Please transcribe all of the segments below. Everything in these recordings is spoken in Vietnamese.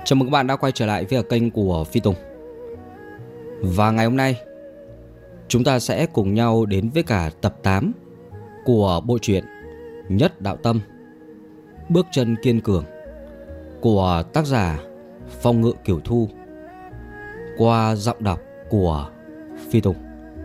Chào mừng các bạn đã quay trở lại với kênh của Phi Tùng. Và ngày hôm nay chúng ta sẽ cùng nhau đến với cả tập 8 của bộ truyện Nhất Đạo Tâm, Bước Chân Kiên Cường của tác giả Phong Ngự Kiểu Thu, qua giọng đọc của Phi Tùng.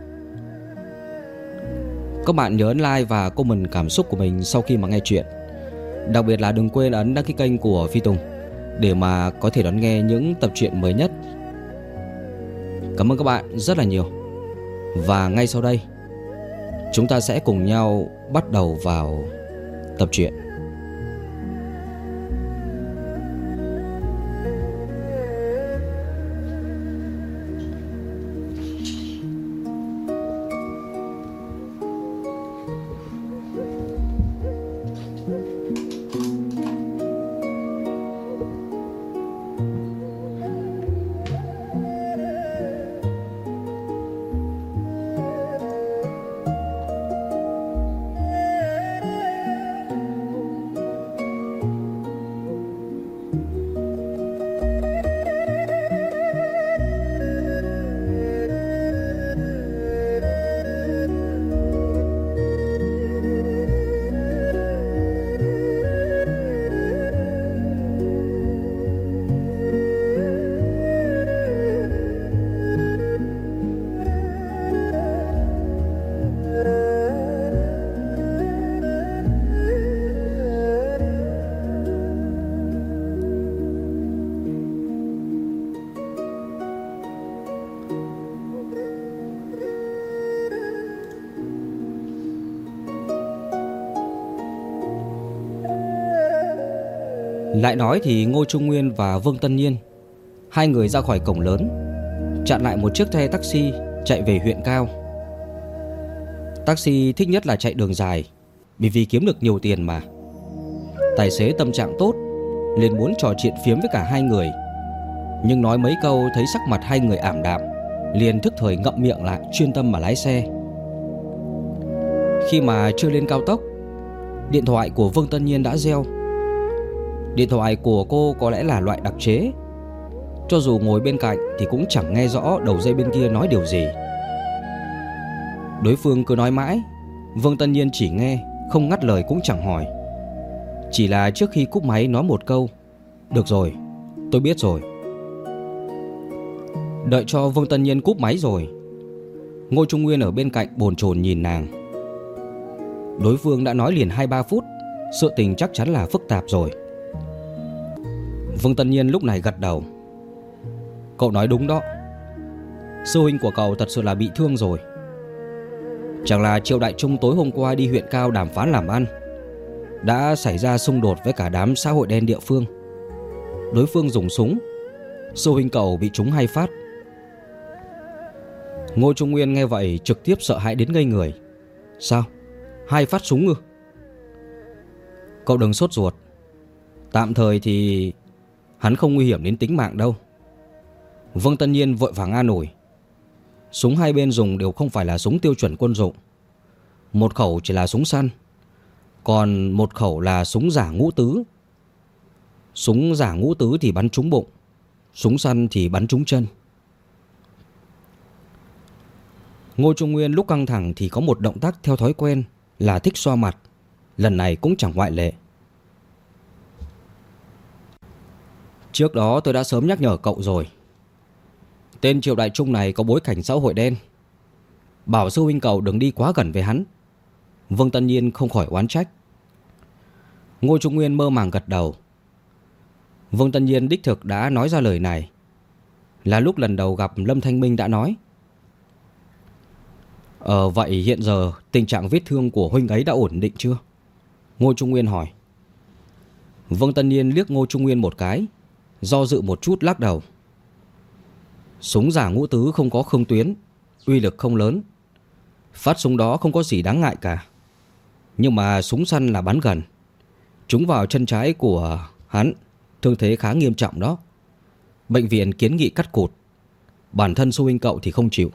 Các bạn nhớ ấn like và comment cảm xúc của mình sau khi mà nghe chuyện. Đặc biệt là đừng quên ấn đăng ký kênh của Phi Tùng để mà có thể đón nghe những tập truyện mới nhất. Cảm ơn các bạn rất là nhiều. Và ngay sau đây chúng ta sẽ cùng nhau bắt đầu vào tập truyện. Lại nói thì Ngô Trung Nguyên và Vương Tân Nhiên, hai người ra khỏi cổng lớn, chặn lại một chiếc xe taxi chạy về huyện Cao. Taxi thích nhất là chạy đường dài, bởi vì kiếm được nhiều tiền mà. Tài xế tâm trạng tốt, liền muốn trò chuyện phiếm với cả hai người, nhưng nói mấy câu thấy sắc mặt hai người ảm đạm, liền thức thời ngậm miệng lại, chuyên tâm mà lái xe. Khi mà chưa lên cao tốc, điện thoại của Vương Tân Nhiên đã reo. Điện thoại của cô có lẽ là loại đặc chế, cho dù ngồi bên cạnh thì cũng chẳng nghe rõ đầu dây bên kia nói điều gì. Đối phương cứ nói mãi, Vương Tân Nhiên chỉ nghe, không ngắt lời cũng chẳng hỏi. Chỉ là trước khi cúp máy nói một câu: "Được rồi, tôi biết rồi." Đợi cho Vương Tân Nhiên cúp máy rồi, Ngô Trung Nguyên ở bên cạnh bồn chồn nhìn nàng. Đối phương đã nói liền 2-3 phút, sự tình chắc chắn là phức tạp rồi. Vương Tân Nhiên lúc này gật đầu. "Cậu nói đúng đó. Sư huynh của cậu thật sự là bị thương rồi. Chẳng là Triệu Đại Trung tối hôm qua đi huyện Cao đàm phán làm ăn, đã xảy ra xung đột với cả đám xã hội đen địa phương. Đối phương dùng súng, sư huynh cậu bị trúng 2 phát." Ngô Trung Nguyên nghe vậy trực tiếp sợ hãi đến ngây người. "Sao? 2 phát súng ư?" "Cậu đừng sốt ruột. Tạm thời thì hắn không nguy hiểm đến tính mạng đâu." Vương Tân Nhiên vội vàng an ủi. "Súng hai bên dùng đều không phải là súng tiêu chuẩn quân dụng. Một khẩu chỉ là súng săn, còn một khẩu là súng giả ngũ tứ. Súng giả ngũ tứ thì bắn trúng bụng, súng săn thì bắn trúng chân." Ngô Trung Nguyên lúc căng thẳng thì có một động tác theo thói quen là thích xoa mặt. Lần này cũng chẳng ngoại lệ. "Trước đó tôi đã sớm nhắc nhở cậu rồi. Tên Triệu Đại Trung này có bối cảnh xã hội đen. Bảo sư huynh cậu đừng đi quá gần với hắn." Vương Tân Nhiên không khỏi oán trách. Ngô Trung Nguyên mơ màng gật đầu. Vương Tân Nhiên đích thực đã nói ra lời này, là lúc lần đầu gặp Lâm Thanh Minh đã nói. Vậy hiện giờ tình trạng vết thương của huynh ấy đã ổn định chưa?" Ngô Trung Nguyên hỏi. Vương Tân Nhiên liếc Ngô Trung Nguyên một cái, do dự một chút lắc đầu. "Súng giả ngũ tứ không có khung tuyến, uy lực không lớn. Phát súng đó không có gì đáng ngại cả. Nhưng mà súng săn là bắn gần, trúng vào chân trái của hắn, thương thế khá nghiêm trọng đó. Bệnh viện kiến nghị cắt cụt. Bản thân sư huynh cậu thì không chịu."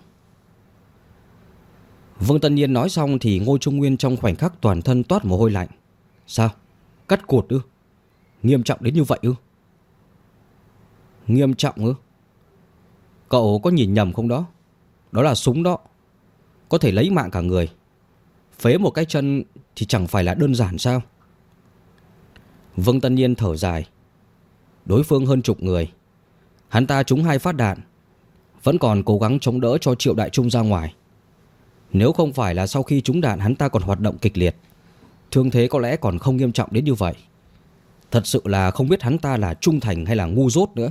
Vương Tân Nhiên nói xong thì Ngô Trung Nguyên trong khoảnh khắc toàn thân toát mồ hôi lạnh. "Sao? Cắt cụt ư? Nghiêm trọng đến như vậy ư?" Nghiêm trọng ư? Cậu có nhìn nhầm không đó? Đó là súng đó, có thể lấy mạng cả người. Phế một cái chân thì chẳng phải là đơn giản sao? Vương Tân Nhiên thở dài. Đối phương hơn chục người, hắn ta trúng 2 phát đạn, vẫn còn cố gắng chống đỡ cho Triệu Đại Trung ra ngoài. Nếu không phải là sau khi trúng đạn hắn ta còn hoạt động kịch liệt, thương thế có lẽ còn không nghiêm trọng đến như vậy. Thật sự là không biết hắn ta là trung thành hay là ngu dốt nữa.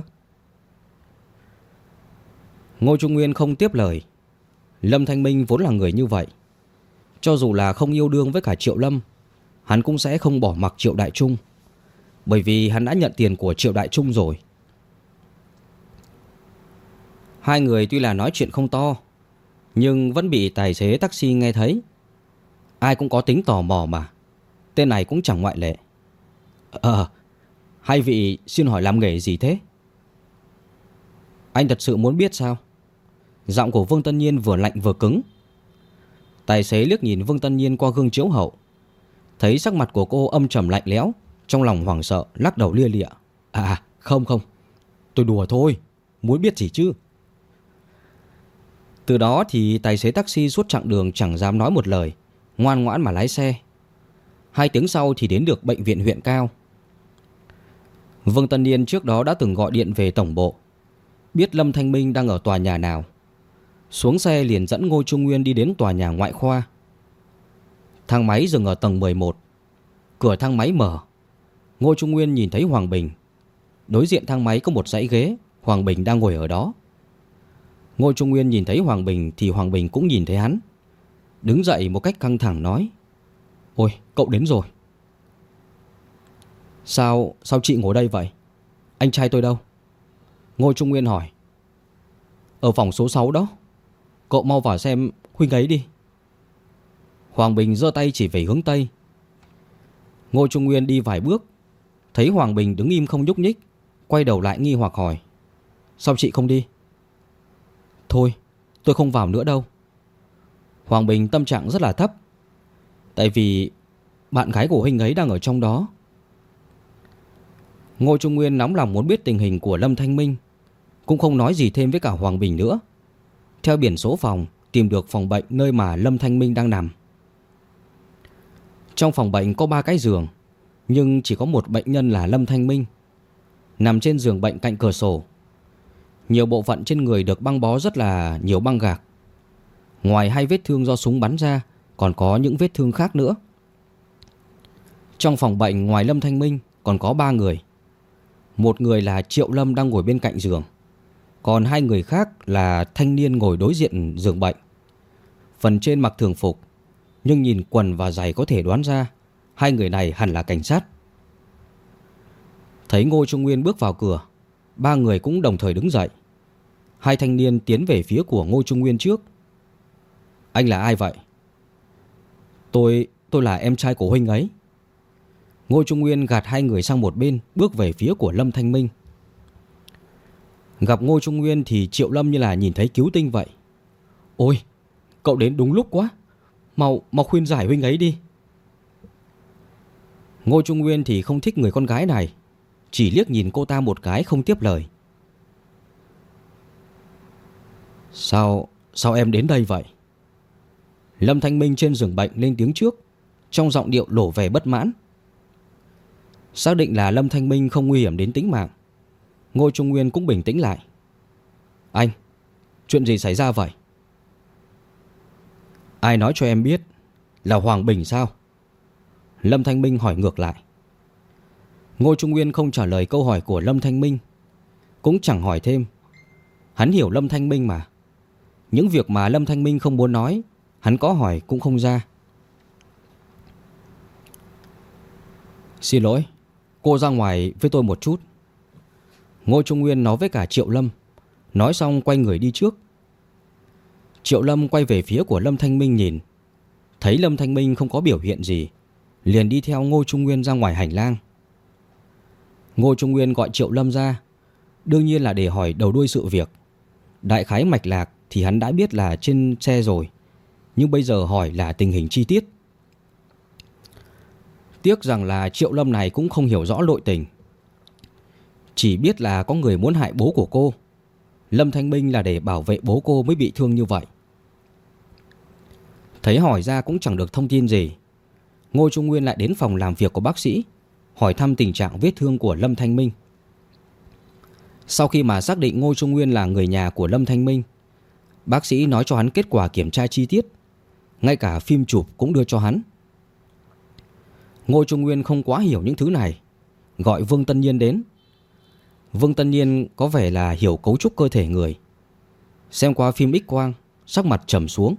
Ngô Trung Nguyên không tiếp lời. Lâm Thanh Minh vốn là người như vậy. Cho dù là không yêu đương với cả Triệu Lâm, hắn cũng sẽ không bỏ mặc Triệu Đại Trung, bởi vì hắn đã nhận tiền của Triệu Đại Trung rồi. Hai người tuy là nói chuyện không to, nhưng vẫn bị tài xế taxi nghe thấy. Ai cũng có tính tò mò mà, tên này cũng chẳng ngoại lệ. Hai vị xin hỏi làm nghề gì thế? Anh thật sự muốn biết sao? Giọng của Vương Tân Nhiên vừa lạnh vừa cứng. Tài xế liếc nhìn Vương Tân Nhiên qua gương chiếu hậu, thấy sắc mặt của cô âm trầm lạnh lẽo, trong lòng hoảng sợ lắc đầu lia lịa. Không, tôi đùa thôi, muốn biết gì chứ. Từ đó thì tài xế taxi suốt chặng đường chẳng dám nói một lời, ngoan ngoãn mà lái xe. 2 tiếng sau thì đến được bệnh viện huyện Cao. Vương Tân Nhiên trước đó đã từng gọi điện về tổng bộ, biết Lâm Thanh Minh đang ở tòa nhà nào. Xuống xe liền dẫn Ngô Trung Nguyên đi đến tòa nhà ngoại khoa. Thang máy dừng ở tầng 11. Cửa thang máy mở. Ngô Trung Nguyên nhìn thấy Hoàng Bình. Đối diện thang máy có một dãy ghế, Hoàng Bình đang ngồi ở đó. Ngô Trung Nguyên nhìn thấy Hoàng Bình thì Hoàng Bình cũng nhìn thấy hắn. Đứng dậy một cách căng thẳng nói: Ôi, cậu đến rồi. Sao chị ngồi đây vậy? Anh trai tôi đâu? Ngô Trung Nguyên hỏi. Ở phòng số 6 đó. Cậu mau vào xem huynh ấy đi. Hoàng Bình giơ tay chỉ về hướng Tây. Ngô Trung Nguyên đi vài bước, thấy Hoàng Bình đứng im không nhúc nhích, quay đầu lại nghi hoặc hỏi: Sao chị không đi? Thôi, tôi không vào nữa đâu. Hoàng Bình tâm trạng rất là thấp, tại vì bạn gái của huynh ấy đang ở trong đó. Ngô Trung Nguyên nóng lòng muốn biết tình hình của Lâm Thanh Minh, cũng không nói gì thêm với cả Hoàng Bình nữa. Theo biển số phòng tìm được phòng bệnh nơi mà Lâm Thanh Minh đang nằm. Trong phòng bệnh có 3 cái giường, nhưng chỉ có một bệnh nhân là Lâm Thanh Minh, nằm trên giường bệnh cạnh cửa sổ. Nhiều bộ phận trên người được băng bó rất là nhiều băng gạc. Ngoài 2 vết thương do súng bắn ra, còn có những vết thương khác nữa. Trong phòng bệnh ngoài Lâm Thanh Minh còn có 3 người. Một người là Triệu Lâm đang ngồi bên cạnh giường, còn 2 người khác là thanh niên ngồi đối diện giường bệnh. Phần trên mặc thường phục, nhưng nhìn quần và giày có thể đoán ra 2 người này hẳn là cảnh sát. Thấy Ngô Trung Nguyên bước vào cửa, 3 người cũng đồng thời đứng dậy. 2 thanh niên tiến về phía của Ngô Trung Nguyên trước. Anh là ai vậy? Tôi là em trai của huynh ấy. Ngô Trung Nguyên gạt 2 người sang một bên, bước về phía của Lâm Thanh Minh. Gặp Ngô Trung Nguyên thì Triệu Lâm như là nhìn thấy cứu tinh vậy. Ôi, cậu đến đúng lúc quá. Mau khuyên giải huynh ấy đi. Ngô Trung Nguyên thì không thích người con gái này, chỉ liếc nhìn cô ta một cái không tiếp lời. Sao em đến đây vậy? Lâm Thanh Minh trên giường bệnh lên tiếng trước, trong giọng điệu lộ vẻ bất mãn. Xác định là Lâm Thanh Minh không nguy hiểm đến tính mạng, Ngô Trung Nguyên cũng bình tĩnh lại. Anh, chuyện gì xảy ra vậy? Ai nói cho em biết? Là Hoàng Bình sao? Lâm Thanh Minh hỏi ngược lại. Ngô Trung Nguyên không trả lời câu hỏi của Lâm Thanh Minh, cũng chẳng hỏi thêm. Hắn hiểu Lâm Thanh Minh mà. Những việc mà Lâm Thanh Minh không muốn nói, hắn có hỏi cũng không ra. Xin lỗi, cô ra ngoài với tôi một chút. Ngô Trung Nguyên nói với cả Triệu Lâm. Nói xong quay người đi trước. Triệu Lâm quay về phía của Lâm Thanh Minh nhìn, thấy Lâm Thanh Minh không có biểu hiện gì, liền đi theo Ngô Trung Nguyên ra ngoài hành lang. Ngô Trung Nguyên gọi Triệu Lâm ra, đương nhiên là để hỏi đầu đuôi sự việc. Đại khái mạch lạc thì hắn đã biết là trên xe rồi, nhưng bây giờ hỏi là tình hình chi tiết. Tiếc rằng là Triệu Lâm này cũng không hiểu rõ nội tình. Chỉ biết là có người muốn hại bố của cô. Lâm Thanh Minh là để bảo vệ bố cô mới bị thương như vậy. Thấy hỏi ra cũng chẳng được thông tin gì, Ngô Trung Nguyên lại đến phòng làm việc của bác sĩ, hỏi thăm tình trạng vết thương của Lâm Thanh Minh. Sau khi mà xác định Ngô Trung Nguyên là người nhà của Lâm Thanh Minh, bác sĩ nói cho hắn kết quả kiểm tra chi tiết, ngay cả phim chụp cũng đưa cho hắn. Ngô Trung Nguyên không quá hiểu những thứ này, gọi Vương Tân Nhiên đến. Vương Tân Nhiên có vẻ là hiểu cấu trúc cơ thể người. Xem qua phim X-quang, sắc mặt trầm xuống.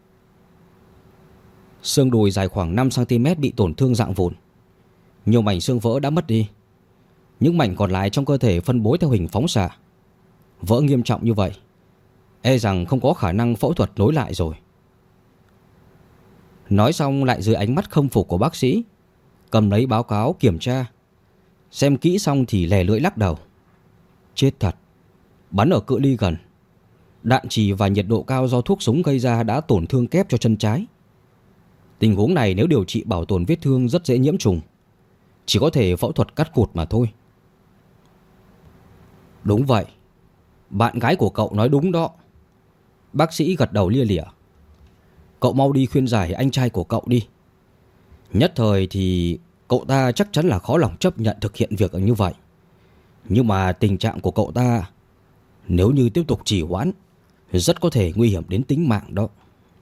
Xương đùi dài khoảng 5cm bị tổn thương rạn vụn. Nhiều mảnh xương vỡ đã mất đi. Những mảnh còn lại trong cơ thể phân bố theo hình phóng xạ. Vỡ nghiêm trọng như vậy, e rằng không có khả năng phẫu thuật nối lại rồi. Nói xong lại dưới ánh mắt khâm phục của bác sĩ, cầm lấy báo cáo kiểm tra. Xem kỹ xong thì lè lưỡi lắc đầu. Chết thật, bắn ở cự ly gần, đạn trì và nhiệt độ cao do thuốc súng gây ra đã tổn thương kép cho chân trái. Tình huống này nếu điều trị bảo tồn vết thương rất dễ nhiễm trùng, chỉ có thể phẫu thuật cắt cụt mà thôi. Đúng vậy, bạn gái của cậu nói đúng đó. Bác sĩ gật đầu lia lịa. Cậu mau đi khuyên giải anh trai của cậu đi. Nhất thời thì cậu ta chắc chắn là khó lòng chấp nhận thực hiện việc như vậy. Nhưng mà tình trạng của cậu ta nếu như tiếp tục trì hoãn, rất có thể nguy hiểm đến tính mạng đó.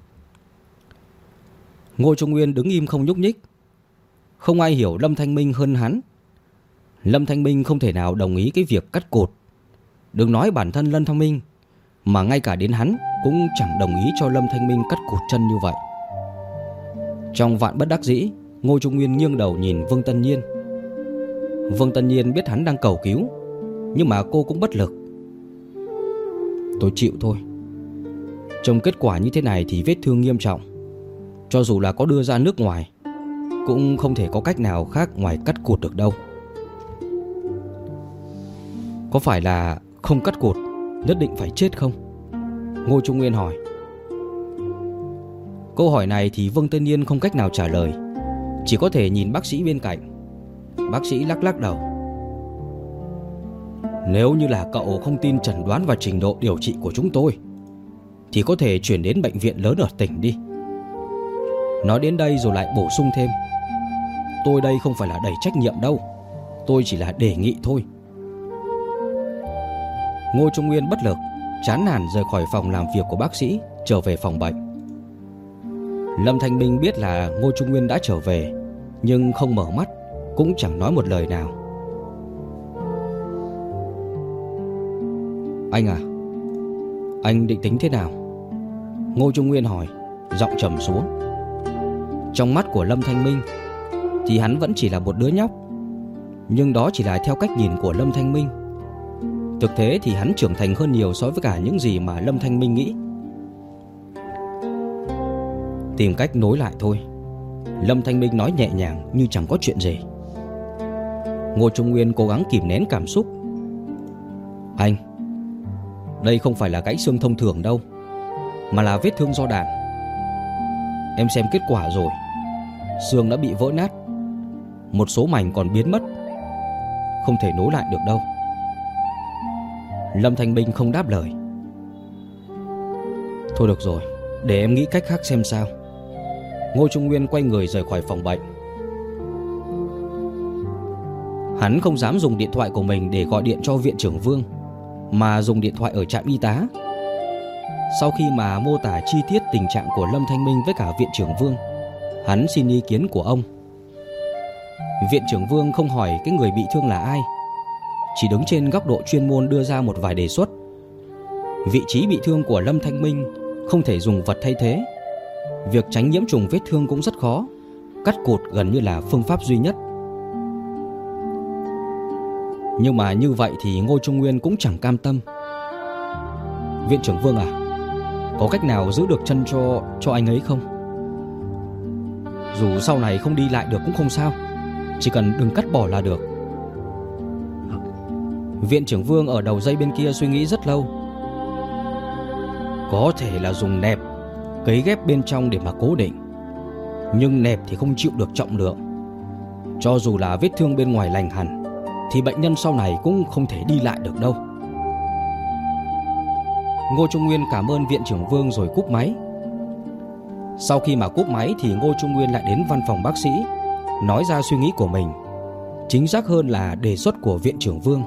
Ngô Trung Nguyên đứng im không nhúc nhích. Không ai hiểu Lâm Thanh Minh hơn hắn. Lâm Thanh Minh không thể nào đồng ý cái việc cắt cụt. Đừng nói bản thân Lâm Thanh Minh, mà ngay cả đến hắn cũng chẳng đồng ý cho Lâm Thanh Minh cắt cụt chân như vậy. Trong vạn bất đắc dĩ, Ngô Trung Nguyên nghiêng đầu nhìn Vương Tân Nhiên. Vương Tân Nhiên biết hắn đang cầu cứu, nhưng mà cô cũng bất lực. Tôi chịu thôi. Trông kết quả như thế này thì vết thương nghiêm trọng, cho dù là có đưa ra nước ngoài cũng không thể có cách nào khác ngoài cắt cụt được đâu. Có phải là không cắt cụt nhất định phải chết không? Ngô Trung Nguyên hỏi. Câu hỏi này thì Vương Tân Nhiên không cách nào trả lời, chỉ có thể nhìn bác sĩ bên cạnh. Bác sĩ lắc lắc đầu. Nếu như là cậu không tin chẩn đoán và trình độ điều trị của chúng tôi thì có thể chuyển đến bệnh viện lớn ở tỉnh đi. Nói đến đây rồi lại bổ sung thêm, tôi đây không phải là đẩy trách nhiệm đâu, tôi chỉ là đề nghị thôi. Ngô Trung Nguyên bất lực, chán nản rời khỏi phòng làm việc của bác sĩ, trở về phòng bệnh. Lâm Thanh Minh biết là Ngô Trung Nguyên đã trở về, nhưng không mở mắt, cũng chẳng nói một lời nào. Anh à, anh định tính thế nào? Ngô Trung Nguyên hỏi, giọng trầm xuống. Trong mắt của Lâm Thanh Minh thì hắn vẫn chỉ là một đứa nhóc, nhưng đó chỉ là theo cách nhìn của Lâm Thanh Minh. Thực tế thì hắn trưởng thành hơn nhiều so với cả những gì mà Lâm Thanh Minh nghĩ. Tìm cách nối lại thôi, Lâm Thanh Minh nói nhẹ nhàng như chẳng có chuyện gì. Ngô Trung Nguyên cố gắng kìm nén cảm xúc. Anh, đây không phải là gãy xương thông thường đâu, mà là vết thương do đạn. Em xem kết quả rồi, xương đã bị vỡ nát, một số mảnh còn biến mất, không thể nối lại được đâu. Lâm Thanh Minh không đáp lời. Thôi được rồi, để em nghĩ cách khác xem sao. Ngô Trung Nguyên quay người rời khỏi phòng bệnh. Hắn không dám dùng điện thoại của mình để gọi điện cho viện trưởng Vương, mà dùng điện thoại ở trạm y tá. Sau khi mà mô tả chi tiết tình trạng của Lâm Thanh Minh với cả viện trưởng Vương, hắn xin ý kiến của ông. Viện trưởng Vương không hỏi cái người bị thương là ai, chỉ đứng trên góc độ chuyên môn đưa ra một vài đề xuất. Vị trí bị thương của Lâm Thanh Minh không thể dùng vật thay thế. Việc tránh nhiễm trùng vết thương cũng rất khó, cắt cụt gần như là phương pháp duy nhất. Nhưng mà như vậy thì Ngô Trung Nguyên cũng chẳng cam tâm. Viện trưởng Vương à, có cách nào giữ được chân cho anh ấy không? Dù sau này không đi lại được cũng không sao, chỉ cần đừng cắt bỏ là được. Viện trưởng Vương ở đầu dây bên kia suy nghĩ rất lâu. Có thể là dùng nẹp cấy ghép bên trong để mà cố định, nhưng nẹp thì không chịu được trọng lượng. Cho dù là vết thương bên ngoài lành hẳn thì bệnh nhân sau này cũng không thể đi lại được đâu. Ngô Trung Nguyên cảm ơn viện trưởng Vương rồi cúp máy. Sau khi mà cúp máy thì Ngô Trung Nguyên lại đến văn phòng bác sĩ, nói ra suy nghĩ của mình, chính xác hơn là đề xuất của viện trưởng Vương.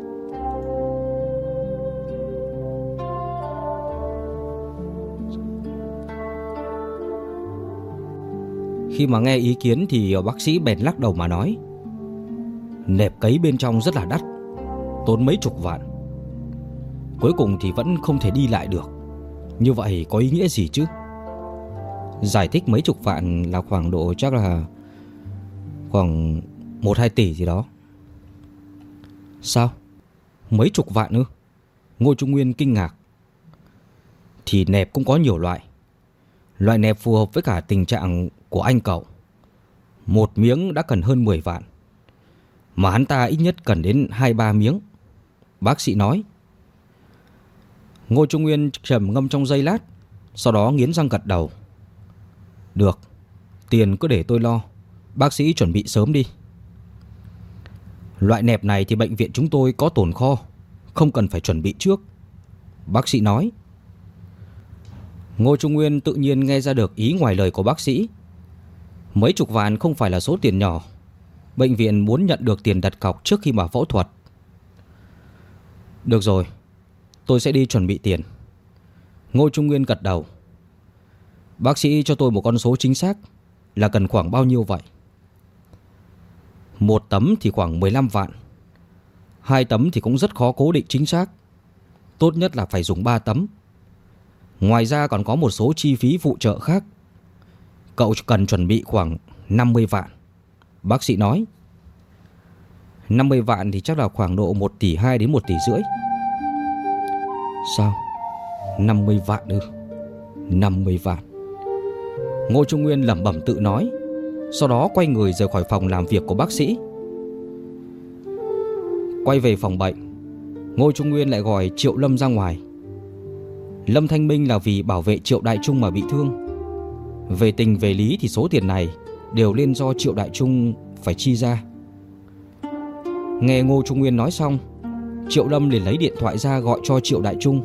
Khi mà nghe ý kiến thì bác sĩ bèn lắc đầu mà nói: nẹp cấy bên trong rất là đắt, tốn mấy chục vạn. Cuối cùng thì vẫn không thể đi lại được. Như vậy có ý nghĩa gì chứ? Giải thích mấy chục vạn là khoảng độ chắc là khoảng 1-2 tỷ gì đó. Sao? Mấy chục vạn ư? Ngô Trung Nguyên kinh ngạc. Thì nẹp cũng có nhiều loại. Loại nẹp phù hợp với cả tình trạng của anh cậu, một miếng đã cần hơn 10 vạn, mà hắn ta ít nhất cần đến 2-3 miếng, bác sĩ nói. Ngô Trung Nguyên trầm ngâm trong giây lát, sau đó nghiến răng gật đầu. Được, tiền cứ để tôi lo, bác sĩ chuẩn bị sớm đi. Loại nẹp này thì bệnh viện chúng tôi có tồn kho, không cần phải chuẩn bị trước, bác sĩ nói. Ngô Trung Nguyên tự nhiên nghe ra được ý ngoài lời của bác sĩ. Mấy chục vạn không phải là số tiền nhỏ. Bệnh viện muốn nhận được tiền đặt cọc trước khi mà phẫu thuật. Được rồi, tôi sẽ đi chuẩn bị tiền. Ngô Trung Nguyên gật đầu. Bác sĩ cho tôi một con số chính xác là cần khoảng bao nhiêu vậy? 1 tấm thì khoảng 15 vạn. 2 tấm thì cũng rất khó cố định chính xác. Tốt nhất là phải dùng 3 tấm. Ngoài ra còn có một số chi phí phụ trợ khác. Cậu cần chuẩn bị khoảng 50 vạn, bác sĩ nói. 50 vạn thì chắc là khoảng độ 1,2 tỷ đến 1,5 tỷ. Sao? 50 vạn ư? 50 vạn. Ngô Trung Nguyên lẩm bẩm tự nói, sau đó quay người rời khỏi phòng làm việc của bác sĩ. Quay về phòng bệnh, Ngô Trung Nguyên lại gọi Triệu Lâm ra ngoài. Lâm Thanh Minh là vì bảo vệ Triệu Đại Trung mà bị thương. Về tình về lý thì số tiền này đều nên do Triệu Đại Trung phải chi ra. Nghe Ngô Trung Nguyên nói xong, Triệu Lâm liền lấy điện thoại ra gọi cho Triệu Đại Trung.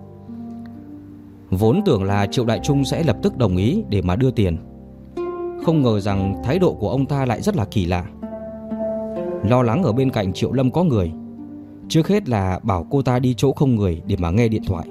Vốn tưởng là Triệu Đại Trung sẽ lập tức đồng ý để mà đưa tiền, không ngờ rằng thái độ của ông ta lại rất là kỳ lạ. Lo lắng ở bên cạnh Triệu Lâm có người, trước hết là bảo cô ta đi chỗ không người để mà nghe điện thoại.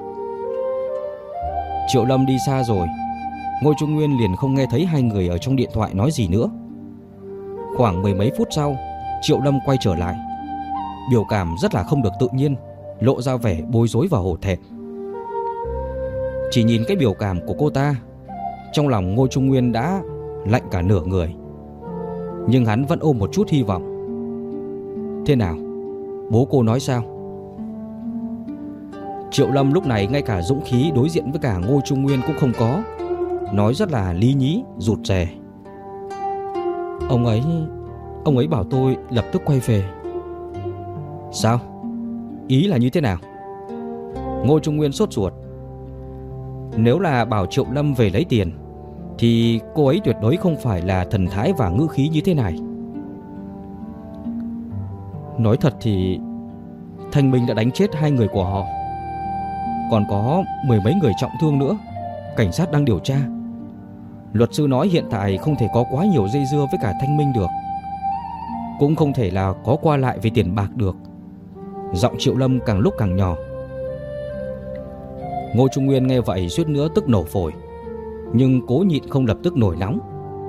Triệu Lâm đi xa rồi, Ngô Trung Nguyên liền không nghe thấy hai người ở trong điện thoại nói gì nữa. Khoảng 10 mấy phút sau, Triệu Lâm quay trở lại, biểu cảm rất là không được tự nhiên, lộ ra vẻ bối rối và hổ thẹn. Chỉ nhìn cái biểu cảm của cô ta, trong lòng Ngô Trung Nguyên đã lạnh cả nửa người. Nhưng hắn vẫn ôm một chút hy vọng. Thế nào? Bố cô nói sao? Triệu Lâm lúc này ngay cả dũng khí đối diện với cả Ngô Trung Nguyên cũng không có, nói rất là lý nhí, rụt rè. Ông ấy bảo tôi lập tức quay về. Sao? Ý là như thế nào? Ngô Trung Nguyên sốt ruột. Nếu là bảo Triệu Lâm về lấy tiền thì cô ấy tuyệt đối không phải là thần thái và ngữ khí như thế này. Nói thật thì Thanh Minh đã đánh chết 2 người của họ, còn có 10 mấy người trọng thương nữa. Cảnh sát đang điều tra. Luật sư nói hiện tại không thể có quá nhiều dây dưa với cả Thanh Minh được, cũng không thể là có qua lại về tiền bạc được. Giọng Triệu Lâm càng lúc càng nhỏ. Ngô Trung Nguyên nghe vậy suýt nữa tức nổ phổi, nhưng cố nhịn không lập tức nổi nóng.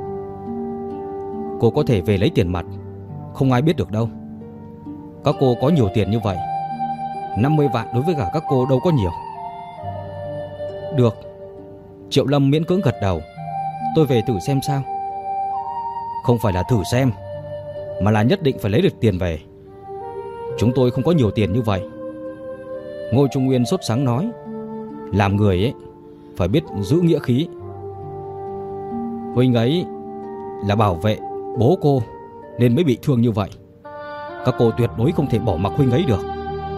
Cô có thể về lấy tiền mặt, không ai biết được đâu. Các cô có nhiều tiền như vậy, 50 vạn đối với cả các cô đâu có nhiều. Được, Triệu Lâm miễn cưỡng gật đầu. Tôi về thử xem sao. Không phải là thử xem, mà là nhất định phải lấy được tiền về. Chúng tôi không có nhiều tiền như vậy. Ngô Trung Nguyên sốt sắng nói. Làm người ấy phải biết giữ nghĩa khí. Huynh ấy là bảo vệ bố cô nên mới bị thương như vậy. Các cô tuyệt đối không thể bỏ mặc huynh ấy được.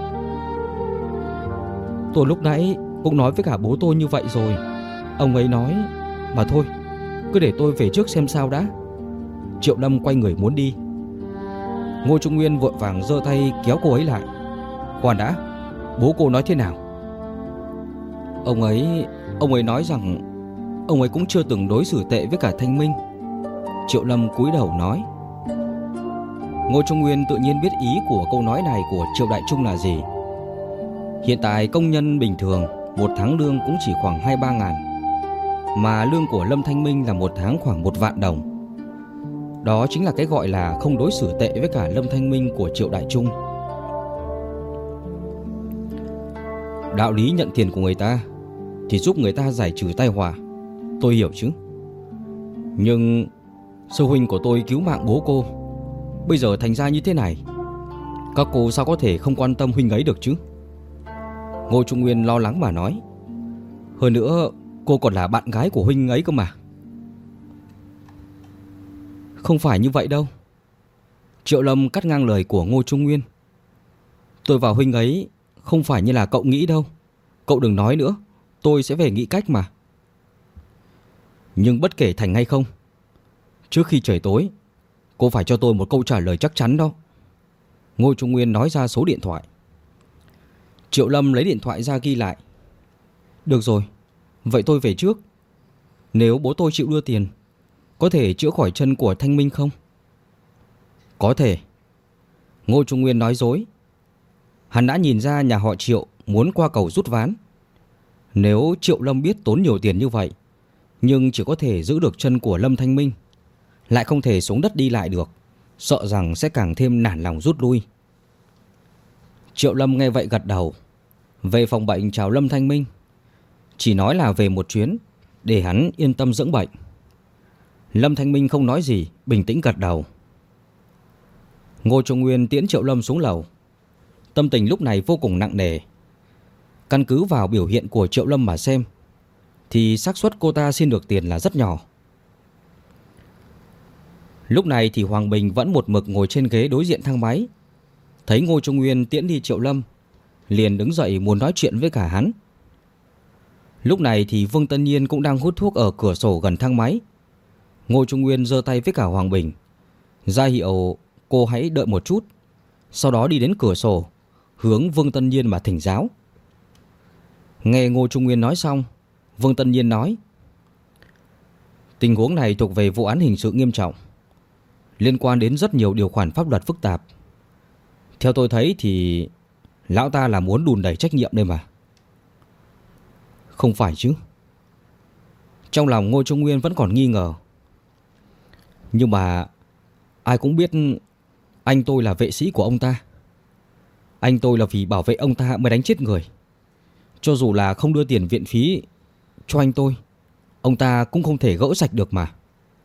Tôi lúc nãy cũng nói với cả bố tôi như vậy rồi. Ông ấy nói mà thôi, cứ để tôi về trước xem sao đã. Triệu Lâm quay người muốn đi. Ngô Trung Nguyên vội vàng giơ tay kéo cô ấy lại. Khoan đã, bố cô nói thế nào? Ông ấy nói rằng ông ấy cũng chưa từng đối xử tệ với cả Thanh Minh. Triệu Lâm cúi đầu nói. Ngô Trung Nguyên tự nhiên biết ý của câu nói này của Triệu Đại Trung là gì. Hiện tại công nhân bình thường một tháng lương cũng chỉ khoảng 2-3 ngàn, mà lương của Lâm Thanh Minh là một tháng khoảng 1 vạn đồng. Đó chính là cái gọi là không đối xử tệ với cả Lâm Thanh Minh của Triệu Đại Trung. Đạo lý nhận tiền của người ta thì giúp người ta giải trừ tai họa, tôi hiểu chứ. Nhưng sư huynh của tôi cứu mạng bố cô, bây giờ thành ra như thế này, các cô sao có thể không quan tâm huynh ấy được chứ? Ngô Trung Nguyên lo lắng mà nói. Hơn nữa cô còn là bạn gái của huynh ấy cơ mà. Không phải như vậy đâu. Triệu Lâm cắt ngang lời của Ngô Trung Nguyên. Tôi và huynh ấy không phải như là cậu nghĩ đâu. Cậu đừng nói nữa, tôi sẽ về nghĩ cách mà. Nhưng bất kể thành hay không, trước khi trời tối, cô phải cho tôi một câu trả lời chắc chắn đó. Ngô Trung Nguyên nói ra số điện thoại. Triệu Lâm lấy điện thoại ra ghi lại. Được rồi, vậy tôi về trước. Nếu bố tôi chịu đưa tiền, có thể chữa khỏi chân của Thanh Minh không? Có thể. Ngô Trung Nguyên nói dối. Hắn đã nhìn ra nhà họ Triệu muốn qua cầu rút ván. Nếu Triệu Lâm biết tốn nhiều tiền như vậy, nhưng chỉ có thể giữ được chân của Lâm Thanh Minh, lại không thể xuống đất đi lại được, sợ rằng sẽ càng thêm nản lòng rút lui. Triệu Lâm nghe vậy gật đầu, về phòng bệnh chào Lâm Thanh Minh, chỉ nói là về một chuyến để hắn yên tâm dưỡng bệnh. Lâm Thanh Minh không nói gì, bình tĩnh gật đầu. Ngô Trung Nguyên tiễn Triệu Lâm xuống lầu. Tâm tình lúc này vô cùng nặng nề. Căn cứ vào biểu hiện của Triệu Lâm mà xem, thì xác suất cô ta xin được tiền là rất nhỏ. Lúc này thì Hoàng Bình vẫn một mực ngồi trên ghế đối diện thang máy. Thấy Ngô Trung Nguyên tiễn đi Triệu Lâm, liền đứng dậy muốn nói chuyện với cả hắn. Lúc này thì Vương Tân Nhiên cũng đang hút thuốc ở cửa sổ gần thang máy. Ngô Trung Nguyên giơ tay với cả Hoàng Bình, ra hiệu cô hãy đợi một chút, sau đó đi đến cửa sổ, hướng Vương Tân Nhiên mà thỉnh giáo. Nghe Ngô Trung Nguyên nói xong, Vương Tân Nhiên nói: tình huống này thuộc về vụ án hình sự nghiêm trọng, liên quan đến rất nhiều điều khoản pháp luật phức tạp. Theo tôi thấy thì lão ta là muốn đùn đẩy trách nhiệm đây mà. Không phải chứ? Trong lòng Ngô Trung Nguyên vẫn còn nghi ngờ. Nhưng mà ai cũng biết anh tôi là vệ sĩ của ông ta. Anh tôi là vì bảo vệ ông ta mới đánh chết người. Cho dù là không đưa tiền viện phí cho anh tôi, ông ta cũng không thể gỡ sạch được mà.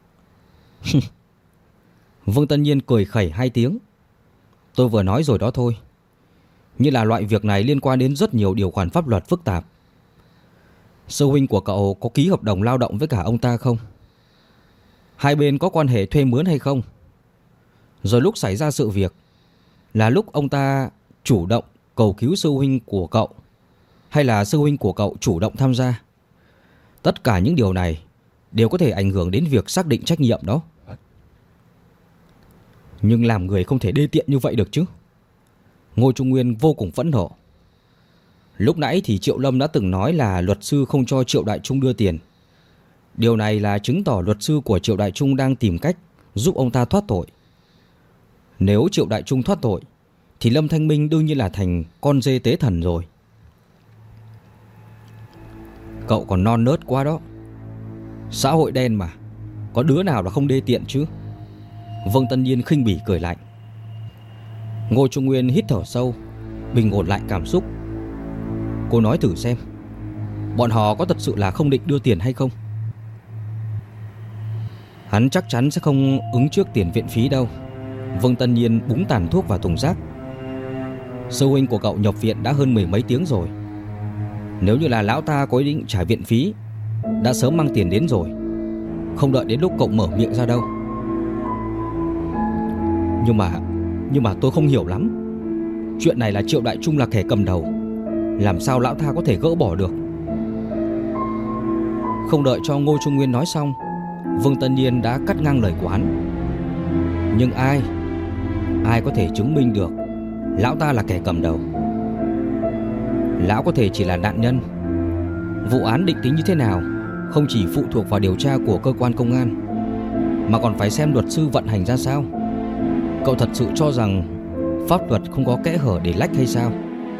Vương Tân Nhiên cười khẩy 2 tiếng. Tôi vừa nói rồi đó thôi. Như là loại việc này liên quan đến rất nhiều điều khoản pháp luật phức tạp. Sư huynh của cậu có ký hợp đồng lao động với cả ông ta không? Hai bên có quan hệ thuê mướn hay không? Rồi lúc xảy ra sự việc, là lúc ông ta chủ động cầu cứu sư huynh của cậu, hay là sư huynh của cậu chủ động tham gia? Tất cả những điều này đều có thể ảnh hưởng đến việc xác định trách nhiệm đó. Nhưng làm người không thể đê tiện như vậy được chứ. Ngô Trung Nguyên vô cùng phẫn nộ. Lúc nãy thì Triệu Lâm đã từng nói là luật sư không cho Triệu Đại Trung đưa tiền. Điều này là chứng tỏ luật sư của Triệu Đại Trung đang tìm cách giúp ông ta thoát tội. Nếu Triệu Đại Trung thoát tội thì Lâm Thanh Minh đương nhiên là thành con dê tế thần rồi. Cậu còn non nớt quá đó. Xã hội đen mà, có đứa nào là không đê tiện chứ? Vương Tân Nhiên khinh bỉ cười lạnh. Ngô Trung Nguyên hít thở sâu, bình ổn lại cảm xúc. Cô nói thử xem, bọn họ có thật sự là không định đưa tiền hay không? Hắn chắc chắn sẽ không ứng trước tiền viện phí đâu. Vương Tân Nhiên búng tàn thuốc vào thùng rác. Sư huynh của cậu nhập viện đã hơn 10 mấy tiếng rồi. Nếu như là lão ta có ý định trả viện phí, đã sớm mang tiền đến rồi, không đợi đến lúc cậu mở miệng ra đâu. Nhưng mà tôi không hiểu lắm. Chuyện này là Triệu Đại Trung là kẻ cầm đầu, làm sao lão ta có thể gỡ bỏ được? Không đợi cho Ngô Trung Nguyên nói xong, Vương Tân Nhiên đã cắt ngang lời của hắn. Nhưng ai? Ai có thể chứng minh được lão ta là kẻ cầm đầu? Lão có thể chỉ là nạn nhân. Vụ án định tính như thế nào không chỉ phụ thuộc vào điều tra của cơ quan công an, mà còn phải xem luật sư vận hành ra sao. Cậu thật sự cho rằng pháp luật không có kẽ hở để lách hay sao?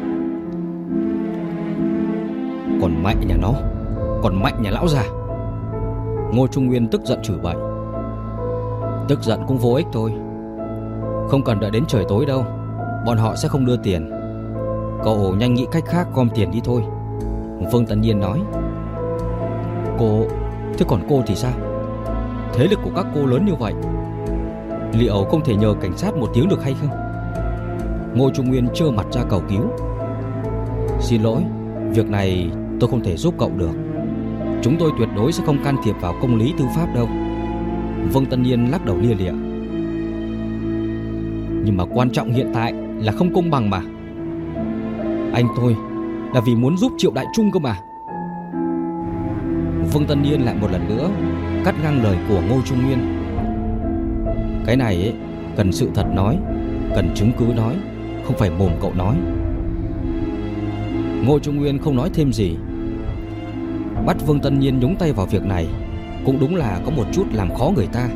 Còn mạnh nhà nó, còn mạnh nhà lão già. Ngô Trung Nguyên tức giận chửi bậy. Tức giận cũng vô ích thôi. Không cần đợi đến trời tối đâu, bọn họ sẽ không đưa tiền. Cậu nhanh nghĩ cách khác gom tiền đi thôi. Vương Tân Nhiên nói. Cô, thế còn cô thì sao? Thế lực của các cô lớn như vậy, liệu không thể nhờ cảnh sát một tiếng được hay không? Ngô Trung Nguyên trơ mặt ra cầu cứu. Xin lỗi, việc này tôi không thể giúp cậu được. Chúng tôi tuyệt đối sẽ không can thiệp vào công lý tư pháp đâu. Vương Tân Nhiên lắc đầu lia lịa. Nhưng mà quan trọng hiện tại là không công bằng mà. Anh tôi là vì muốn giúp Triệu Đại Trung cơ mà. Vương Tân Nhiên lại một lần nữa cắt ngang lời của Ngô Trung Nguyên. Cái này ấy, cần sự thật nói, cần chứng cứ nói, không phải mồm cậu nói. Ngô Trung Nguyên không nói thêm gì. Bắt Vương Tân Nhiên nhúng tay vào việc này cũng đúng là có một chút làm khó người ta.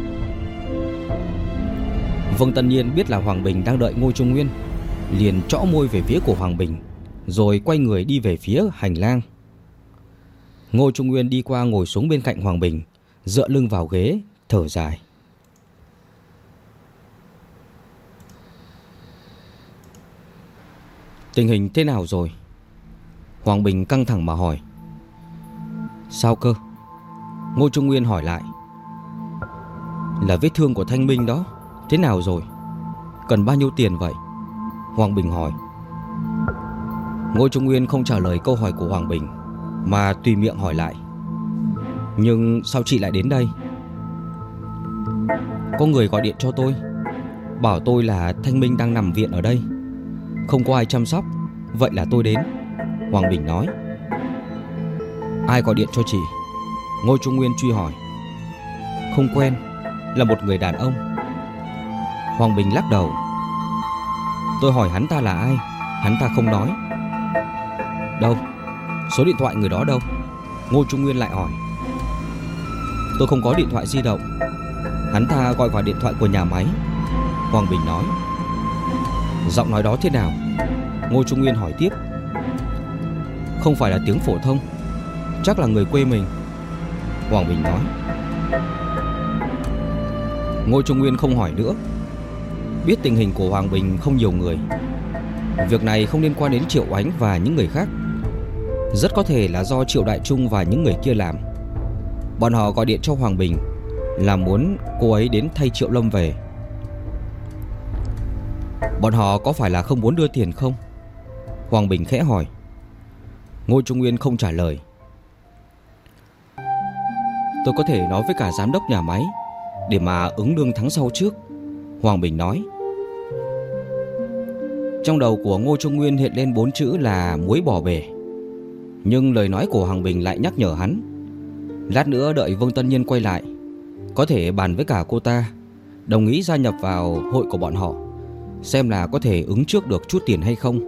Vương Tân Nhiên biết là Hoàng Bình đang đợi Ngô Trung Nguyên, liền trõ môi về phía của Hoàng Bình, rồi quay người đi về phía hành lang. Ngô Trung Nguyên đi qua ngồi xuống bên cạnh Hoàng Bình, dựa lưng vào ghế, thở dài. Tình hình thế nào rồi? Hoàng Bình căng thẳng mà hỏi. Sao cơ? Ngô Trung Nguyên hỏi lại. Là vết thương của Thanh Minh đó, thế nào rồi? Cần bao nhiêu tiền vậy? Hoàng Bình hỏi. Ngô Trung Nguyên không trả lời câu hỏi của Hoàng Bình, mà tùy miệng hỏi lại. Nhưng sao chị lại đến đây? Có người gọi điện cho tôi, bảo tôi là Thanh Minh đang nằm viện ở đây, không có ai chăm sóc, vậy là tôi đến. Hoàng Bình nói. Ai gọi điện cho chị? Ngô Trung Nguyên truy hỏi. Không quen, là một người đàn ông. Hoàng Bình lắc đầu. Tôi hỏi hắn ta là ai, hắn ta không nói. Đâu? Số điện thoại người đó đâu? Ngô Trung Nguyên lại hỏi. Tôi không có điện thoại di động, hắn ta gọi vào điện thoại của nhà máy. Hoàng Bình nói. Giọng nói đó thế nào? Ngô Trung Nguyên hỏi tiếp. Không phải là tiếng phổ thông, chắc là người quê mình. Hoàng Bình nói. Ngô Trung Nguyên không hỏi nữa. Biết tình hình của Hoàng Bình không nhiều người, việc này không liên quan đến Triệu Oánh và những người khác. Rất có thể là do Triệu Đại Trung và những người kia làm. Bọn họ gọi điện cho Hoàng Bình là muốn cô ấy đến thay Triệu Lâm về. Bọn họ có phải là không muốn đưa tiền không? Hoàng Bình khẽ hỏi. Ngô Trung Nguyên không trả lời. Tôi có thể nói với cả giám đốc nhà máy để mà ứng lương tháng sau trước, Hoàng Bình nói. Trong đầu của Ngô Trung Nguyên hiện lên 4 chữ là muối bỏ bể. Nhưng lời nói của Hoàng Bình lại nhắc nhở hắn, lát nữa đợi Vương Tân Nhiên quay lại, có thể bàn với cả cô ta, đồng ý gia nhập vào hội của bọn họ, xem là có thể ứng trước được chút tiền hay không.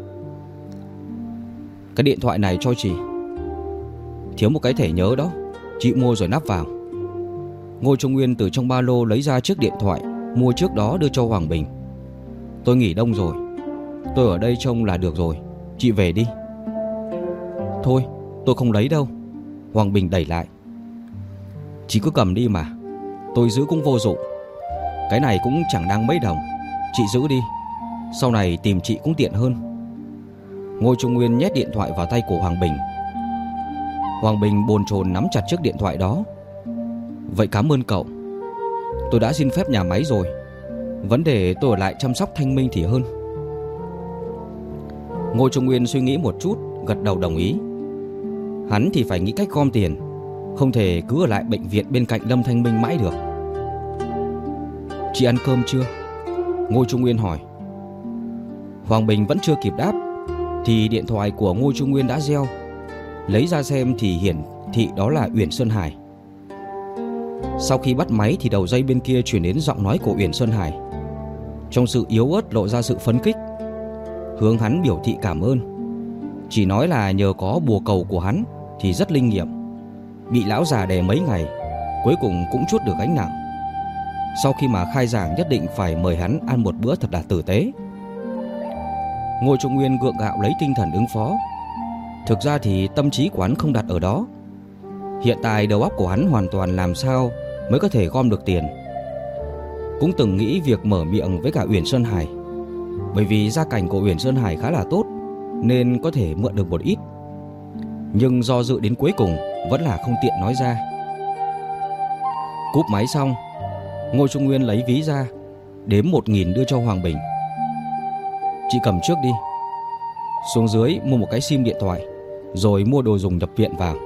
Cái điện thoại này cho chị. Thiếu một cái thẻ nhớ đó, chị mua rồi nắp vào. Ngô Trung Nguyên từ trong ba lô lấy ra chiếc điện thoại mua trước đó đưa cho Hoàng Bình. Tôi nghỉ đông rồi, tôi ở đây trông là được rồi, chị về đi. Thôi, tôi không lấy đâu, Hoàng Bình đẩy lại. Chị cứ cầm đi mà, tôi giữ cũng vô dụng. Cái này cũng chẳng đáng mấy đồng, chị giữ đi, sau này tìm chị cũng tiện hơn. Ngô Trung Nguyên nhét điện thoại vào tay của Hoàng Bình. Hoàng Bình bồn chồn nắm chặt chiếc điện thoại đó. Vậy cảm ơn cậu, tôi đã xin phép nhà máy rồi, vấn đề tôi ở lại chăm sóc Thanh Minh thì hơn. Ngô Trung Nguyên suy nghĩ một chút, gật đầu đồng ý. Hắn thì phải nghĩ cách gom tiền, không thể cứ ở lại bệnh viện bên cạnh Lâm Thanh Minh mãi được. Chị ăn cơm chưa? Ngô Trung Nguyên hỏi. Hoàng Bình vẫn chưa kịp đáp thì điện thoại của Ngô Trung Nguyên đã reo. Lấy ra xem thì hiển thị đó là Uyển Sơn Hải. Sau khi bắt máy thì đầu dây bên kia truyền đến giọng nói của Uyển Sơn Hải. trong sự yếu ớt lộ ra sự phấn khích. Hướng hắn biểu thị cảm ơn, chỉ nói là nhờ có bùa cầu của hắn thì rất linh nghiệm. Bị lão già đè mấy ngày, cuối cùng cũng trút được gánh nặng. Sau khi mà khai giảng nhất định phải mời hắn ăn một bữa thật là tử tế. Ngô Trung Nguyên gượng gạo lấy tinh thần ứng phó. Thực ra thì tâm trí của hắn không đặt ở đó. Hiện tại đầu óc của hắn hoàn toàn làm sao mới có thể gom được tiền. Cũng từng nghĩ việc mở miệng với cả Uyển Sơn Hải, bởi vì gia cảnh của Uyển Sơn Hải khá là tốt nên có thể mượn được một ít. Nhưng do dự đến cuối cùng vẫn là không tiện nói ra. Cúp máy xong, Ngô Trung Nguyên lấy ví ra, đếm 1.000 đưa cho Hoàng Bình. Chị cầm trước đi. Xuống dưới mua một cái sim điện thoại, rồi mua đồ dùng nhập viện vào.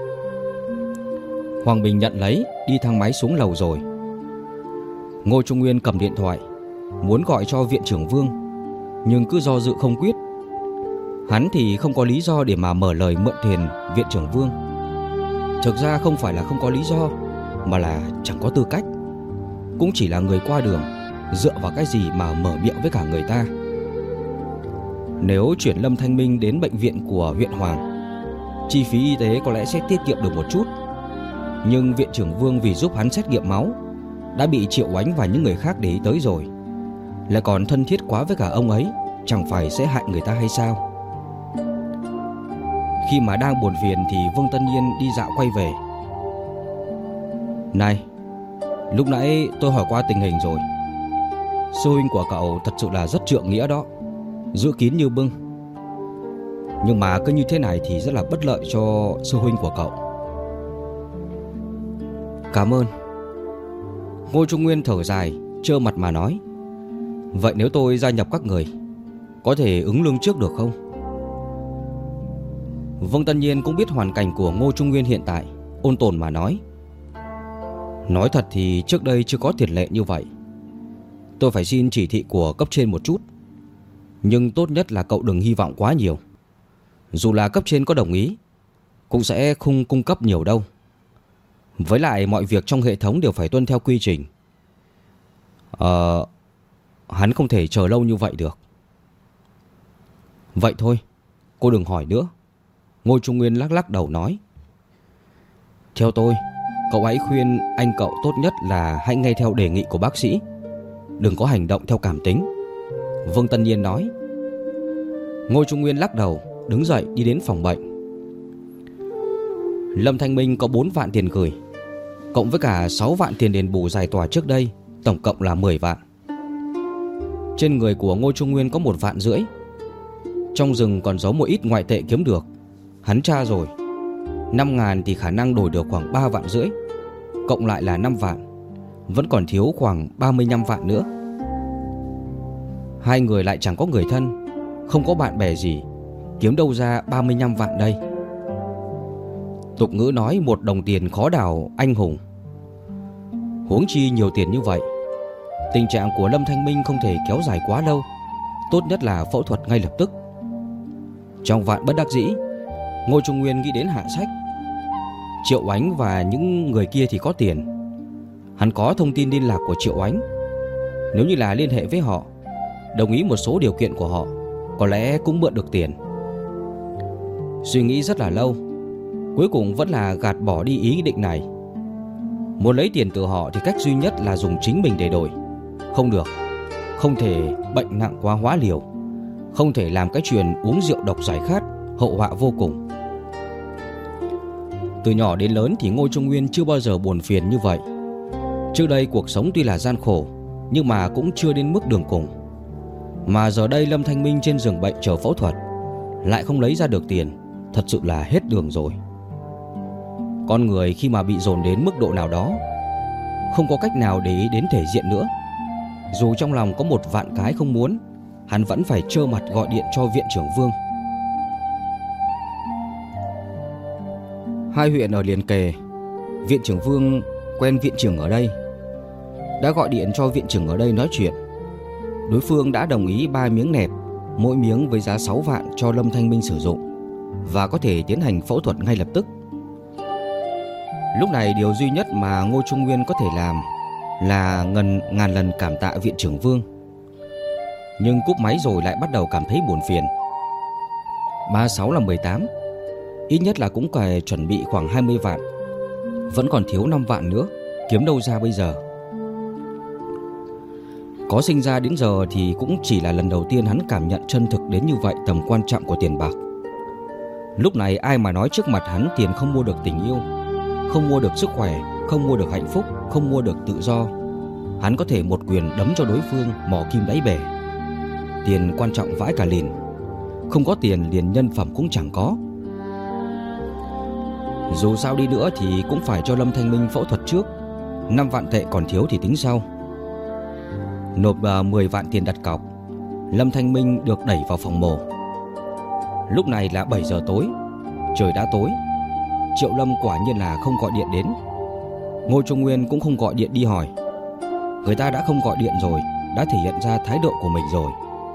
Hoàng Bình nhận lấy, đi thang máy xuống lầu rồi. Ngô Trung Nguyên cầm điện thoại, muốn gọi cho viện trưởng Vương, nhưng cứ do dự không quyết. Hắn thì không có lý do để mà mở lời mượn tiền viện trưởng Vương. Thực ra không phải là không có lý do, mà là chẳng có tư cách. Cũng chỉ là người qua đường, dựa vào cái gì mà mở miệng với cả người ta. Nếu chuyển Lâm Thanh Minh đến bệnh viện của huyện Hoàng, chi phí y tế có lẽ sẽ tiết kiệm được một chút. Nhưng viện trưởng Vương vì giúp hắn xét nghiệm máu đã bị Triệu Oánh và những người khác để ý tới rồi, lại còn thân thiết quá với cả ông ấy, chẳng phải sẽ hại người ta hay sao? Khi mà đang buồn phiền thì Vương Tân Nhiên đi dạo quay về. Này, lúc nãy tôi hỏi qua tình hình rồi. Sư huynh của cậu thật sự là rất trượng nghĩa đó, giữ kín như bưng. Nhưng mà cứ như thế này thì rất là bất lợi cho sư huynh của cậu. Cảm ơn. Ngô Trung Nguyên thở dài, trơ mặt mà nói. Vậy nếu tôi gia nhập các người, có thể ứng lương trước được không? Vương Tân Nhiên cũng biết hoàn cảnh của Ngô Trung Nguyên hiện tại, ôn tồn mà nói. Nói thật thì trước đây chưa có tiền lệ như vậy. Tôi phải xin chỉ thị của cấp trên một chút. Nhưng tốt nhất là cậu đừng hy vọng quá nhiều. Dù là cấp trên có đồng ý, cũng sẽ không cung cấp nhiều đâu. Với lại mọi việc trong hệ thống đều phải tuân theo quy trình. Hắn không thể chờ lâu như vậy được. Vậy thôi, cô đừng hỏi nữa. Ngô Trung Nguyên lắc lắc đầu nói. Theo tôi, cậu hãy khuyên anh cậu tốt nhất là hãy nghe theo đề nghị của bác sĩ, đừng có hành động theo cảm tính. Vương Tân Nhiên nói. Ngô Trung Nguyên lắc đầu, đứng dậy đi đến phòng bệnh. Lâm Thanh Minh có 4 vạn tiền gửi, cộng với cả 6 vạn tiền đền bù giải tỏa trước đây, tổng cộng là 10 vạn. Trên người của Ngô Trung Nguyên có 1,5 vạn. Trong rừng còn giấu một ít ngoại tệ kiếm được. Hắn tra rồi, 5.000 thì khả năng đổi được khoảng 3,5 vạn, cộng lại là 5 vạn. Vẫn còn thiếu khoảng 35 vạn nữa. Hai người lại chẳng có người thân, không có bạn bè gì, kiếm đâu ra 35 vạn đây. Tục ngữ nói 1 đồng tiền khó đào anh hùng. Huống chi nhiều tiền như vậy. Tình trạng của Lâm Thanh Minh không thể kéo dài quá lâu, tốt nhất là phẫu thuật ngay lập tức. Trong vạn bất đắc dĩ, Ngô Trung Nguyên nghĩ đến hạ sách. Triệu Oánh và những người kia thì có tiền. Hắn có thông tin liên lạc của Triệu Oánh. Nếu như là liên hệ với họ, đồng ý một số điều kiện của họ, có lẽ cũng mượn được tiền. Suy nghĩ rất là lâu, cuối cùng vẫn là gạt bỏ đi ý định này. Muốn lấy tiền từ họ thì cách duy nhất là dùng chính mình để đổi. Không được, không thể bệnh nặng quá hóa liều, không thể làm cái chuyện uống rượu độc giải khát, hậu họa vô cùng. Từ nhỏ đến lớn thì Ngô Trung Nguyên chưa bao giờ buồn phiền như vậy. Trước đây cuộc sống tuy là gian khổ, nhưng mà cũng chưa đến mức đường cùng. Mà giờ đây Lâm Thanh Minh trên giường bệnh chờ phẫu thuật, lại không lấy ra được tiền, thật sự là hết đường rồi. Con người khi mà bị dồn đến mức độ nào đó, không có cách nào để ý đến thể diện nữa. Dù trong lòng có 1 vạn cái không muốn, hắn vẫn phải trơ mặt gọi điện cho viện trưởng Vương. Hai huyện ở liền kề, viện trưởng Vương quen viện trưởng ở đây, đã gọi điện cho viện trưởng ở đây nói chuyện. Đối phương đã đồng ý 3 miếng nẹp, mỗi miếng với giá 6 vạn cho Lâm Thanh Minh sử dụng, và có thể tiến hành phẫu thuật ngay lập tức. Lúc này điều duy nhất mà Ngô Trung Nguyên có thể làm là ngàn lần cảm tạ viện trưởng Vương. Nhưng cúp máy rồi lại bắt đầu cảm thấy buồn phiền. 36 là 18, ít nhất là cũng phải chuẩn bị khoảng 20 vạn. Vẫn còn thiếu 5 vạn nữa, kiếm đâu ra bây giờ? Có sinh ra đến giờ thì cũng chỉ là lần đầu tiên hắn cảm nhận chân thực đến như vậy tầm quan trọng của tiền bạc. Lúc này ai mà nói trước mặt hắn tiền không mua được tình yêu, không mua được sức khỏe, không mua được hạnh phúc, không mua được tự do, hắn có thể một quyền đấm cho đối phương mỏ kim đáy bể. Tiền quan trọng vãi cả lìn, không có tiền liền nhân phẩm cũng chẳng có. Dù sao đi nữa thì cũng phải cho Lâm Thanh Minh phẫu thuật trước. 5 vạn tệ còn thiếu thì tính sau. Nộp 10 vạn tiền đặt cọc, Lâm Thanh Minh được đẩy vào phòng mổ. Lúc này là 7 giờ tối, trời đã tối. Triệu Lâm quả nhiên là không gọi điện đến. Ngô Trung Nguyên cũng không gọi điện đi hỏi. Người ta đã không gọi điện rồi, đã thể hiện ra thái độ của mình rồi.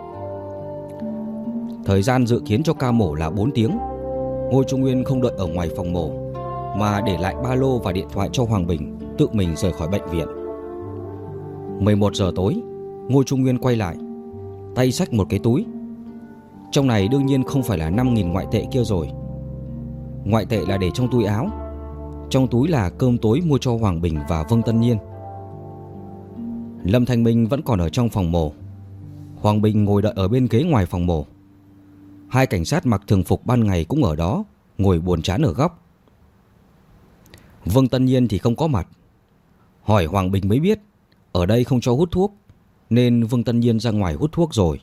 Thời gian dự kiến cho ca mổ là 4 tiếng. Ngô Trung Nguyên không đợi ở ngoài phòng mổ, mà để lại ba lô và điện thoại cho Hoàng Bình, tự mình rời khỏi bệnh viện. 11 giờ tối, Ngô Trung Nguyên quay lại, tay xách một cái túi. Trong này đương nhiên không phải là 5.000 ngoại tệ kia rồi. Ngoại tệ là để trong túi áo. Trong túi là cơm tối mua cho Hoàng Bình và Vương Tân Nhiên. Lâm Thanh Minh vẫn còn ở trong phòng mổ. Hoàng Bình ngồi đợi ở bên ghế ngoài phòng mổ. Hai cảnh sát mặc thường phục ban ngày cũng ở đó, ngồi buồn chán ở góc. Vương Tân Nhiên thì không có mặt. Hỏi Hoàng Bình mới biết ở đây không cho hút thuốc, nên Vương Tân Nhiên ra ngoài hút thuốc rồi.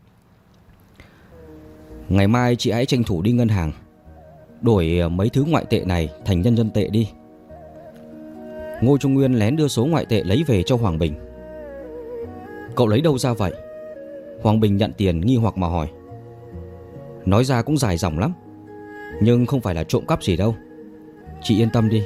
Ngày mai chị hãy tranh thủ đi ngân hàng, đổi mấy thứ ngoại tệ này thành nhân dân tệ đi. Ngô Trung Nguyên lén đưa số ngoại tệ lấy về cho Hoàng Bình. Cậu lấy đâu ra vậy? Hoàng Bình nhận tiền nghi hoặc mà hỏi. Nói ra cũng dài dòng lắm, nhưng không phải là trộm cắp gì đâu, chị yên tâm đi.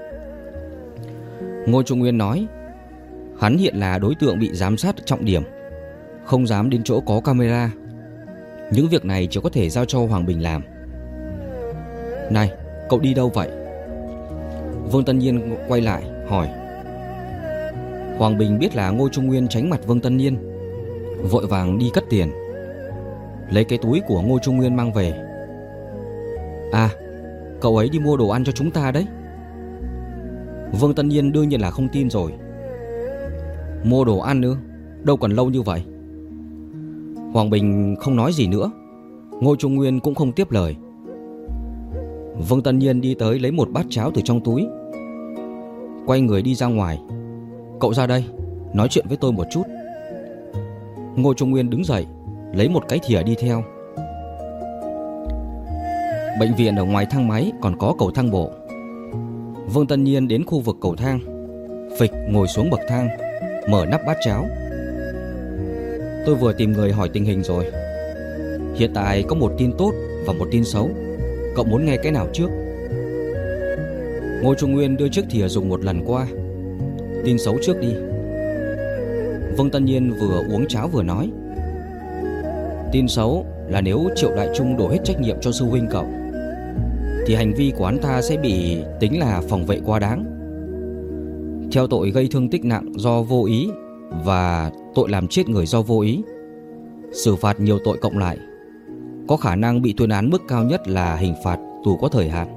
Ngô Trung Nguyên nói hắn hiện là đối tượng bị giám sát trọng điểm, không dám đến chỗ có camera. Những việc này chỉ có thể giao cho Hoàng Bình làm. Này, cậu đi đâu vậy? Vương Tân Nhiên quay lại hỏi. Hoàng Bình biết là Ngô Trung Nguyên tránh mặt Vương Tân Nhiên, vội vàng đi cất tiền, lấy cái túi của Ngô Trung Nguyên mang về. À, cậu ấy đi mua đồ ăn cho chúng ta đấy. Vương Tân Nhiên đương nhiên là không tin rồi. Mua đồ ăn nữa? Đâu còn lâu như vậy. Hoàng Bình không nói gì nữa. Ngô Trung Nguyên cũng không tiếp lời. Vương Tân Nhiên đi tới lấy một bát cháo từ trong túi, quay người đi ra ngoài. Cậu ra đây, nói chuyện với tôi một chút. Ngô Trung Nguyên đứng dậy, lấy một cái thìa đi theo. Bệnh viện ở ngoài thang máy còn có cầu thang bộ. Vương Tân Nhiên đến khu vực cầu thang, phịch ngồi xuống bậc thang, mở nắp bát cháo. Tôi vừa tìm người hỏi tình hình rồi. Hiện tại có một tin tốt và một tin xấu. Cậu muốn nghe cái nào trước? Ngô Trung Nguyên đưa chiếc thìa dùng một lần qua. Tin xấu trước đi. Vương Tân Nhiên vừa uống cháo vừa nói. Tin xấu là nếu Triệu Đại Trung đổ hết trách nhiệm cho sư huynh cậu, thì hành vi của hắn ta sẽ bị tính là phòng vệ quá đáng, theo tội gây thương tích nặng do vô ý và tội làm chết người do vô ý. Xử phạt nhiều tội cộng lại, có khả năng bị tuyên án mức cao nhất là hình phạt tù có thời hạn.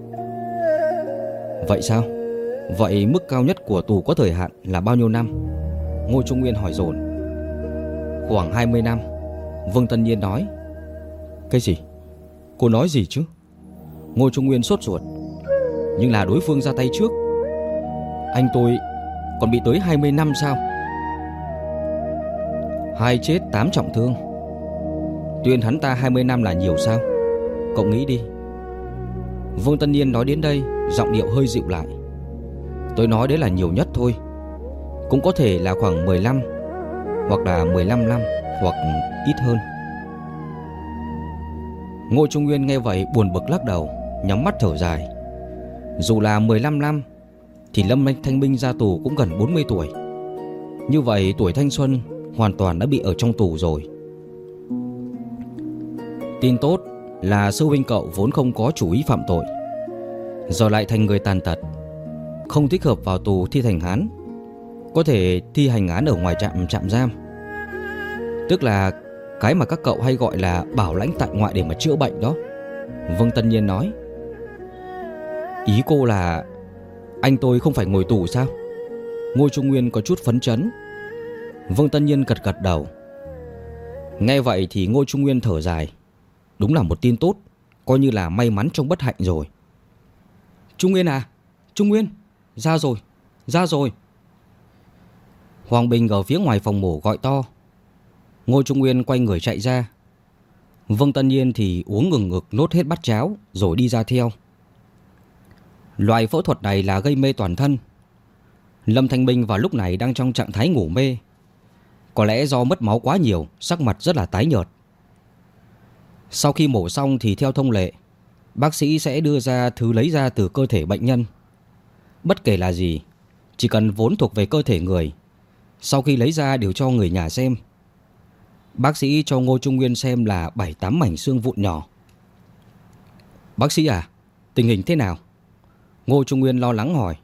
Vậy sao? Vậy mức cao nhất của tù có thời hạn là bao nhiêu năm? Ngô Trung Nguyên hỏi dồn. Khoảng 20 năm. Vương Tân Nhiên nói. Cái gì? Cô nói gì chứ? Ngô Trung Nguyên sốt ruột. Nhưng là đối phương ra tay trước. Anh tôi còn bị tới 20 năm sao? 2 chết 8 trọng thương. Tuyên hắn ta 20 năm là nhiều sao? Cậu nghĩ đi. Vương Tân Nhiên nói đến đây, giọng điệu hơi dịu lại. Tôi nói đấy là nhiều nhất thôi, cũng có thể là khoảng 15, hoặc là 15 năm, hoặc ít hơn. Ngô Trung Nguyên nghe vậy buồn bực lắc đầu, nhắm mắt thở dài. Dù là 15 năm thì Lâm Thanh Minh ra tù cũng gần 40 tuổi. Như vậy tuổi thanh xuân hoàn toàn đã bị ở trong tù rồi. Tin tốt là sư huynh cậu vốn không có chủ ý phạm tội, giờ lại thành người tàn tật, không thích hợp vào tù thi hành án, có thể thi hành án ở ngoài trạm giam. Tức là cái mà các cậu hay gọi là bảo lãnh tại ngoại để mà chữa bệnh đó. Vương Tân Nhiên nói. Ý cô là anh tôi không phải ngồi tù sao? Ngô Trung Nguyên có chút phấn chấn. Vương Tân Nhiên gật gật đầu. Nghe vậy thì Ngô Trung Nguyên thở dài. Đúng là một tin tốt, coi như là may mắn trong bất hạnh rồi. Trung Nguyên à, Trung Nguyên, ra rồi, ra rồi. Hoàng Bình ở phía ngoài phòng mổ gọi to. Ngô Trung Nguyên quay người chạy ra. Vương Tân Nhiên thì uống ngừng ngực nốt hết bát cháo rồi đi ra theo. Loại phẫu thuật này là gây mê toàn thân. Lâm Thanh Minh vào lúc này đang trong trạng thái ngủ mê. Có lẽ do mất máu quá nhiều, sắc mặt rất là tái nhợt. Sau khi mổ xong thì theo thông lệ, bác sĩ sẽ đưa ra thứ lấy ra từ cơ thể bệnh nhân. Bất kể là gì, chỉ cần vốn thuộc về cơ thể người, sau khi lấy ra đều cho người nhà xem. Bác sĩ cho Ngô Trung Nguyên xem là 7-8 mảnh xương vụn nhỏ. Bác sĩ à, tình hình thế nào? Ngô Trung Nguyên lo lắng hỏi.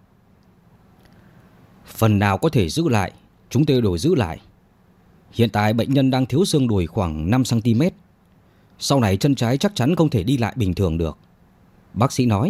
Phần nào có thể giữ lại, chúng tôi đều giữ lại. Hiện tại bệnh nhân đang thiếu xương đùi khoảng 5cm. Sau này chân trái chắc chắn không thể đi lại bình thường được. Bác sĩ nói.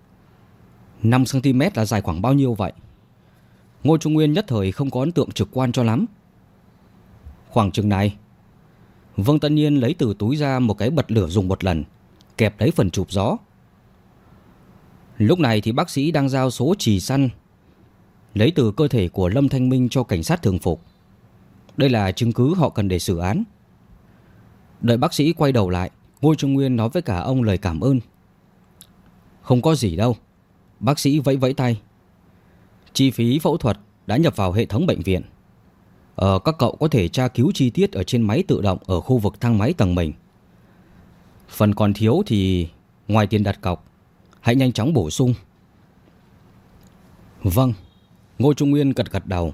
5cm là dài khoảng bao nhiêu vậy? Ngô Trung Nguyên nhất thời không có ấn tượng trực quan cho lắm. Khoảng chừng này. Vương Tân Nhiên lấy từ túi ra một cái bật lửa dùng một lần, kẹp lấy phần chụp gió. Lúc này thì bác sĩ đang giao số chì săn lấy từ cơ thể của Lâm Thanh Minh cho cảnh sát thường phục. Đây là chứng cứ họ cần để xử án. Đợi bác sĩ quay đầu lại, Ngô Trung Nguyên nói với cả ông lời cảm ơn. Không có gì đâu. Bác sĩ vẫy vẫy tay. Chi phí phẫu thuật đã nhập vào hệ thống bệnh viện. Các cậu có thể tra cứu chi tiết ở trên máy tự động ở khu vực thang máy tầng mình. Phần còn thiếu thì ngoài tiền đặt cọc, hãy nhanh chóng bổ sung. Vâng. Ngô Trung Nguyên gật gật đầu.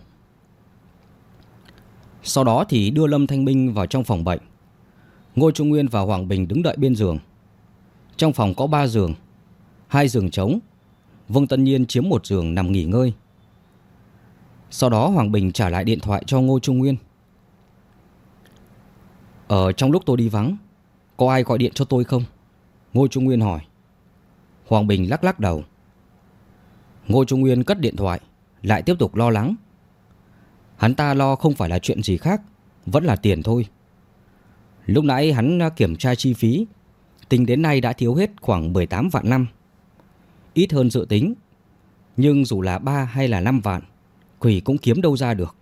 Sau đó thì đưa Lâm Thanh Minh vào trong phòng bệnh. Ngô Trung Nguyên và Hoàng Bình đứng đợi bên giường. Trong phòng có 3 giường, 2 giường trống. Vương Tân Nhiên chiếm một giường nằm nghỉ ngơi. Sau đó Hoàng Bình trả lại điện thoại cho Ngô Trung Nguyên. Trong lúc tôi đi vắng, có ai gọi điện cho tôi không? Ngô Trung Nguyên hỏi. Hoàng Bình lắc lắc đầu. Ngô Trung Nguyên cất điện thoại, lại tiếp tục lo lắng. Hắn ta lo không phải là chuyện gì khác, vẫn là tiền thôi. Lúc nãy hắn kiểm tra chi phí, tính đến nay đã thiếu hết khoảng 18 vạn năm. Ít hơn dự tính, nhưng dù là 3 hay là 5 vạn, Quỷ cũng kiếm đâu ra được.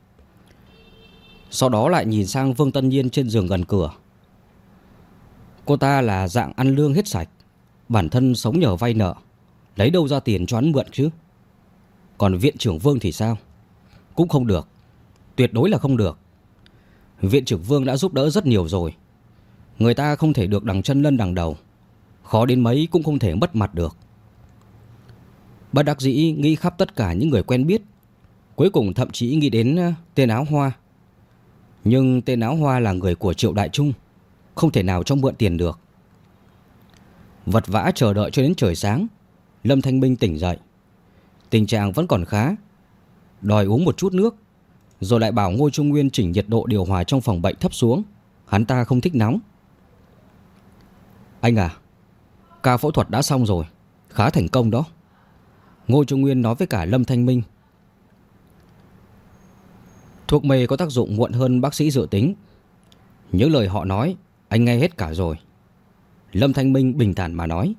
Sau đó lại nhìn sang Vương Tân Nhiên trên giường gần cửa. Cô ta là dạng ăn lương hết sạch, bản thân sống nhờ vay nợ, lấy đâu ra tiền cho hắn mượn chứ. Còn viện trưởng Vương thì sao? Cũng không được, tuyệt đối là không được. Viện trưởng Vương đã giúp đỡ rất nhiều rồi. Người ta không thể được đằng chân lân đằng đầu, khó đến mấy cũng không thể mất mặt được. Bất đắc dĩ nghĩ khắp tất cả những người quen biết, cuối cùng thậm chí nghĩ đến tên áo hoa. Nhưng tên áo hoa là người của Triệu Đại Trung, không thể nào cho mượn tiền được. Vật vã chờ đợi cho đến trời sáng, Lâm Thanh Minh tỉnh dậy. Tình trạng vẫn còn khá, đòi uống một chút nước, rồi lại bảo Ngô Trung Nguyên chỉnh nhiệt độ điều hòa trong phòng bệnh thấp xuống. Hắn ta không thích nóng. Anh à, ca phẫu thuật đã xong rồi, khá thành công đó. Ngô Trung Nguyên nói với cả Lâm Thanh Minh. Thuốc mê có tác dụng muộn hơn bác sĩ dự tính. Những lời họ nói anh nghe hết cả rồi. Lâm Thanh Minh bình thản mà nói.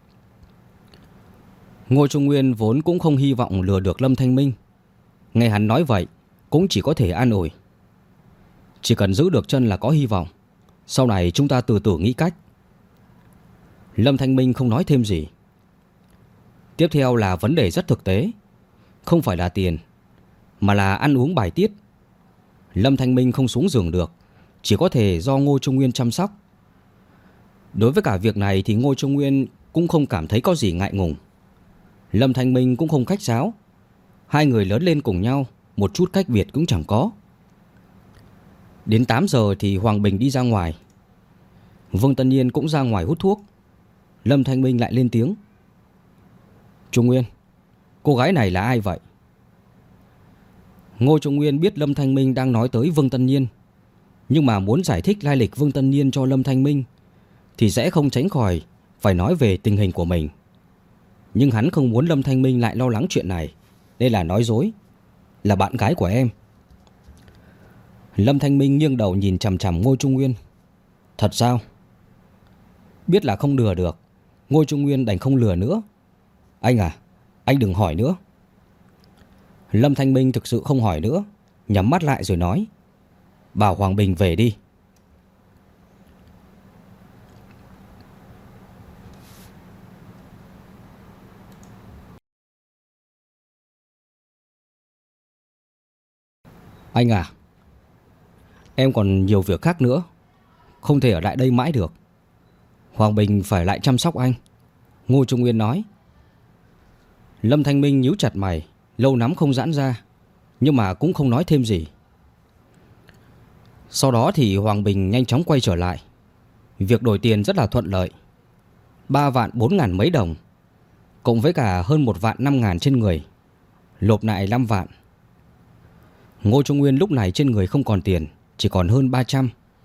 Ngô Trung Nguyên vốn cũng không hy vọng lừa được Lâm Thanh Minh. Nghe hắn nói vậy cũng chỉ có thể an ủi. Chỉ cần giữ được chân là có hy vọng. Sau này chúng ta từ từ nghĩ cách. Lâm Thanh Minh không nói thêm gì. Tiếp theo là vấn đề rất thực tế. Không phải là tiền, mà là ăn uống bài tiết. Lâm Thanh Minh không xuống giường được, chỉ có thể do Ngô Trung Nguyên chăm sóc. Đối với cả việc này thì Ngô Trung Nguyên cũng không cảm thấy có gì ngại ngùng. Lâm Thanh Minh cũng không khách sáo. Hai người lớn lên cùng nhau, một chút cách biệt cũng chẳng có. Đến 8 giờ thì Hoàng Bình đi ra ngoài. Vương Tân Nhiên cũng ra ngoài hút thuốc. Lâm Thanh Minh lại lên tiếng. Trung Nguyên, cô gái này là ai vậy? Ngô Trung Nguyên biết Lâm Thanh Minh đang nói tới Vương Tân Nhiên, Nhưng mà muốn giải thích lai lịch Vương Tân Niên cho Lâm Thanh Minh thì sẽ không tránh khỏi phải nói về tình hình của mình. Nhưng hắn không muốn Lâm Thanh Minh lại lo lắng chuyện này, đây là nói dối. Là bạn gái của em. Lâm Thanh Minh nghiêng đầu nhìn chằm chằm Ngô Trung Nguyên. Thật sao? Biết là không lừa được, Ngô Trung Nguyên đành không lừa nữa. Anh à, anh đừng hỏi nữa. Lâm Thanh Minh thực sự không hỏi nữa, nhắm mắt lại rồi nói. Bảo Hoàng Bình về đi. Anh à, em còn nhiều việc khác nữa, không thể ở lại đây mãi được. Hoàng Bình phải lại chăm sóc anh, Ngô Trung Nguyên nói. Lâm Thanh Minh nhíu chặt mày, lâu lắm không giãn ra, nhưng mà cũng không nói thêm gì. Sau đó thì Hoàng Bình nhanh chóng quay trở lại. Việc đổi tiền rất là thuận lợi. 3 vạn 4 ngàn mấy đồng, cộng với cả hơn 1 vạn 5 ngàn trên người, lộp lại 5 vạn. Ngô Trung Nguyên lúc này trên người không còn tiền, chỉ còn hơn 300.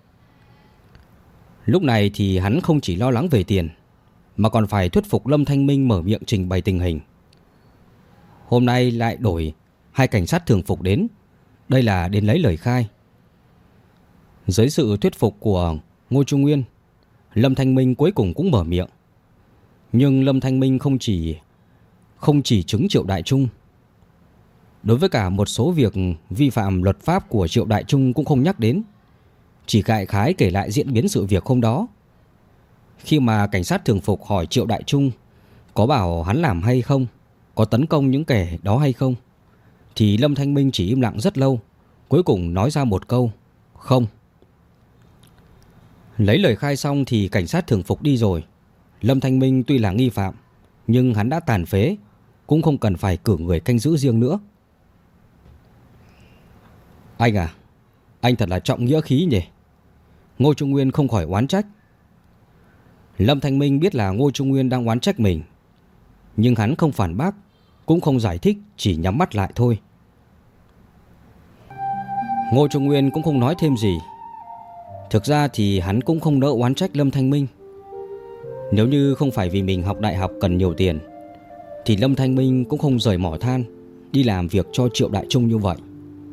Lúc này thì hắn không chỉ lo lắng về tiền, mà còn phải thuyết phục Lâm Thanh Minh mở miệng trình bày tình hình. Hôm nay lại đổi 2 cảnh sát thường phục đến, đây là đến lấy lời khai. Dưới sự thuyết phục của Ngô Trung Nguyên, Lâm Thanh Minh cuối cùng cũng mở miệng. Nhưng Lâm Thanh Minh không chỉ chứng Triệu Đại Trung. Đối với cả một số việc vi phạm luật pháp của Triệu Đại Trung cũng không nhắc đến, chỉ đại khái kể lại diễn biến sự việc hôm đó. Khi mà cảnh sát thường phục hỏi Triệu Đại Trung có bảo hắn làm hay không, có tấn công những kẻ đó hay không, thì Lâm Thanh Minh chỉ im lặng rất lâu, cuối cùng nói ra một câu: không. Lấy lời khai xong thì cảnh sát thường phục đi rồi. Lâm Thanh Minh tuy là nghi phạm, nhưng hắn đã tàn phế, cũng không cần phải cử người canh giữ riêng nữa. Anh à, anh thật là trọng nghĩa khí nhỉ. Ngô Trung Nguyên không khỏi oán trách. Lâm Thanh Minh biết là Ngô Trung Nguyên đang oán trách mình, nhưng hắn không phản bác, cũng không giải thích, chỉ nhắm mắt lại thôi. Ngô Trung Nguyên cũng không nói thêm gì. Thực ra thì hắn cũng không nỡ oán trách Lâm Thanh Minh. Nếu như không phải vì mình học đại học cần nhiều tiền, thì Lâm Thanh Minh cũng không rời mỏ than đi làm việc cho Triệu Đại Trung như vậy.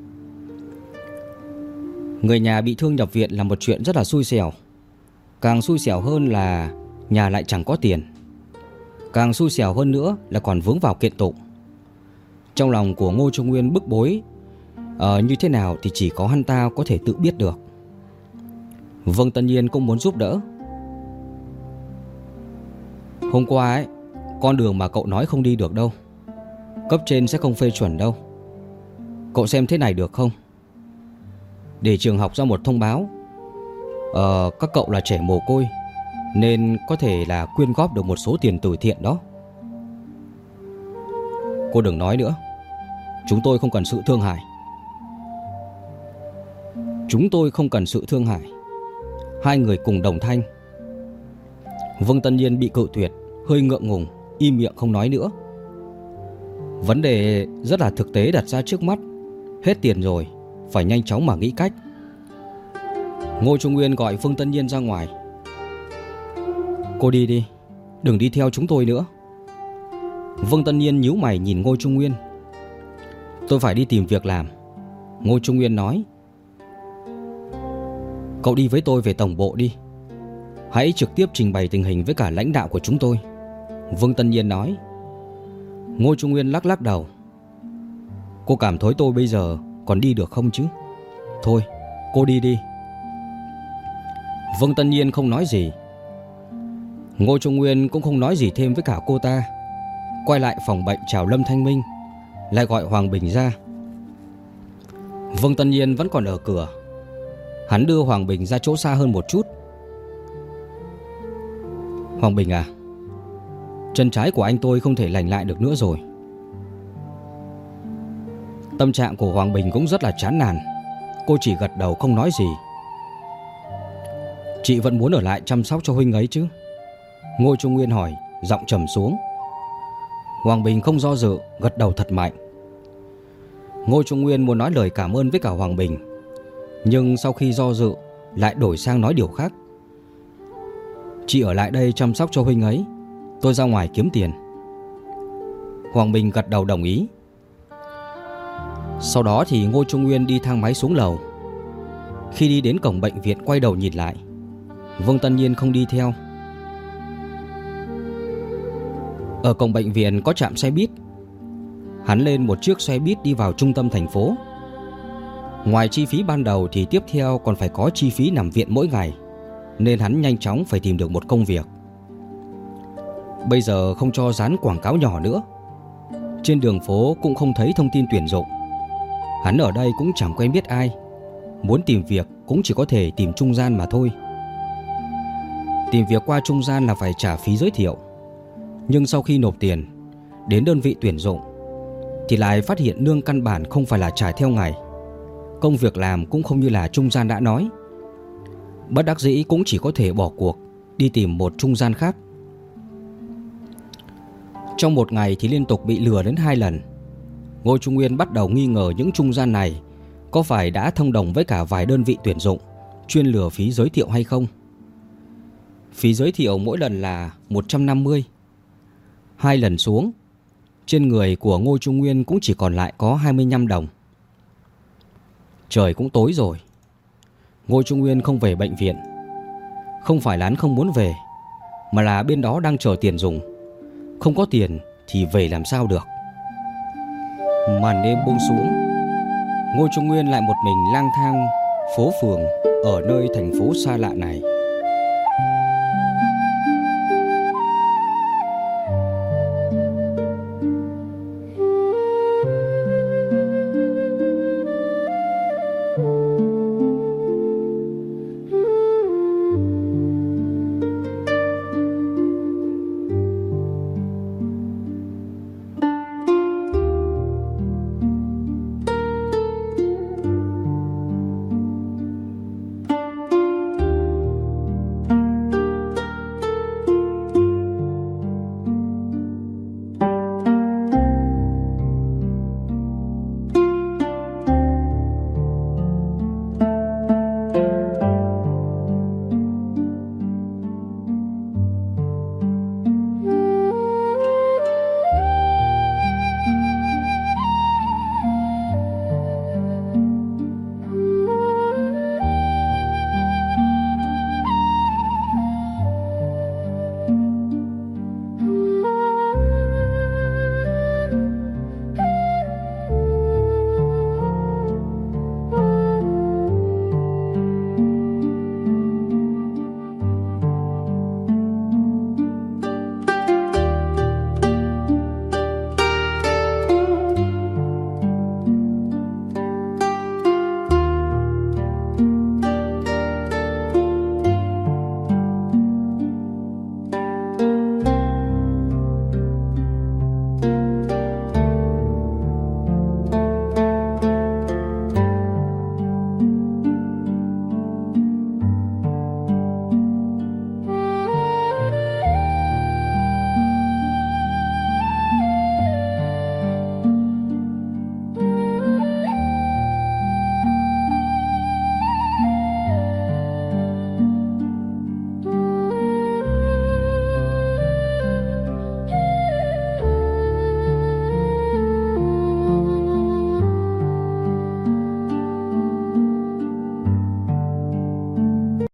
Người nhà bị thương nhập viện là một chuyện rất là xui xẻo. Càng xui xẻo hơn là nhà lại chẳng có tiền. Càng xui xẻo hơn nữa là còn vướng vào kiện tụng. Trong lòng của Ngô Trung Nguyên bức bối như thế nào thì chỉ có hắn ta có thể tự biết được. Vương Tân Nhiên cũng muốn giúp đỡ. Hôm qua ấy, con đường mà cậu nói không đi được đâu, cấp trên sẽ không phê chuẩn đâu. Cậu xem thế này được không? Để trường học ra một thông báo, các cậu là trẻ mồ côi nên có thể là quyên góp được một số tiền từ thiện đó. Cô đừng nói nữa, chúng tôi không cần sự thương hại. Chúng tôi không cần sự thương hại. Hai người cùng đồng thanh. Vương Tân Nhiên bị cự tuyệt, hơi ngượng ngùng, im miệng không nói nữa. Vấn đề rất là thực tế đặt ra trước mắt. Hết tiền rồi, phải nhanh chóng mà nghĩ cách. Ngô Trung Nguyên gọi Vương Tân Nhiên ra ngoài. Cô đi đi, đừng đi theo chúng tôi nữa. Vương Tân Nhiên nhíu mày nhìn Ngô Trung Nguyên. Tôi phải đi tìm việc làm, Ngô Trung Nguyên nói. Cậu đi với tôi về tổng bộ đi, hãy trực tiếp trình bày tình hình với cả lãnh đạo của chúng tôi, Vương Tân Nhiên nói. Ngô Trung Nguyên lắc lắc đầu. Cô cảm thấy tôi bây giờ còn đi được không chứ? Thôi, cô đi đi. Vương Tân Nhiên không nói gì. Ngô Trung Nguyên cũng không nói gì thêm với cả cô ta. Quay lại phòng bệnh chào Lâm Thanh Minh, lại gọi Hoàng Bình ra. Vương Tân Nhiên vẫn còn ở cửa. Hắn đưa Hoàng Bình ra chỗ xa hơn một chút. Hoàng Bình à, chân trái của anh tôi không thể lành lại được nữa rồi. Tâm trạng của Hoàng Bình cũng rất là chán nản. Cô chỉ gật đầu không nói gì. Chị vẫn muốn ở lại chăm sóc cho huynh ấy chứ? Ngô Trung Nguyên hỏi, giọng trầm xuống. Hoàng Bình không do dự, gật đầu thật mạnh. Ngô Trung Nguyên muốn nói lời cảm ơn với cả Hoàng Bình, Nhưng sau khi do dự lại đổi sang nói điều khác. Chị ở lại đây chăm sóc cho huynh ấy, tôi ra ngoài kiếm tiền. Hoàng Bình gật đầu đồng ý. Sau đó thì Ngô Trung Nguyên đi thang máy xuống lầu. Khi đi đến cổng bệnh viện quay đầu nhìn lại, Vương Tân Nhiên không đi theo. Ở cổng bệnh viện có trạm xe buýt. Hắn lên một chiếc xe buýt đi vào trung tâm thành phố. Ngoài chi phí ban đầu thì tiếp theo còn phải có chi phí nằm viện mỗi ngày, nên hắn nhanh chóng phải tìm được một công việc. Bây giờ không cho dán quảng cáo nhỏ nữa. Trên đường phố cũng không thấy thông tin tuyển dụng. Hắn ở đây cũng chẳng quen biết ai, muốn tìm việc cũng chỉ có thể tìm trung gian mà thôi. Tìm việc qua trung gian là phải trả phí giới thiệu. Nhưng sau khi nộp tiền đến đơn vị tuyển dụng thì lại phát hiện lương căn bản không phải là trả theo ngày. Công việc làm cũng không như là trung gian đã nói. Bất đắc dĩ cũng chỉ có thể bỏ cuộc, đi tìm một trung gian khác. Trong một ngày thì liên tục bị lừa đến 2 lần. Ngô Trung Nguyên bắt đầu nghi ngờ những trung gian này có phải đã thông đồng với cả vài đơn vị tuyển dụng chuyên lừa phí giới thiệu hay không. Phí giới thiệu mỗi lần là 150. 2 lần xuống, trên người của Ngô Trung Nguyên cũng chỉ còn lại có 25 đồng. Trời cũng tối rồi. Ngô Trung Nguyên không về bệnh viện. Không phải là hắn không muốn về, mà là bên đó đang chờ tiền dùng. Không có tiền thì về làm sao được. Màn đêm buông xuống, Ngô Trung Nguyên lại một mình lang thang phố phường ở nơi thành phố xa lạ này.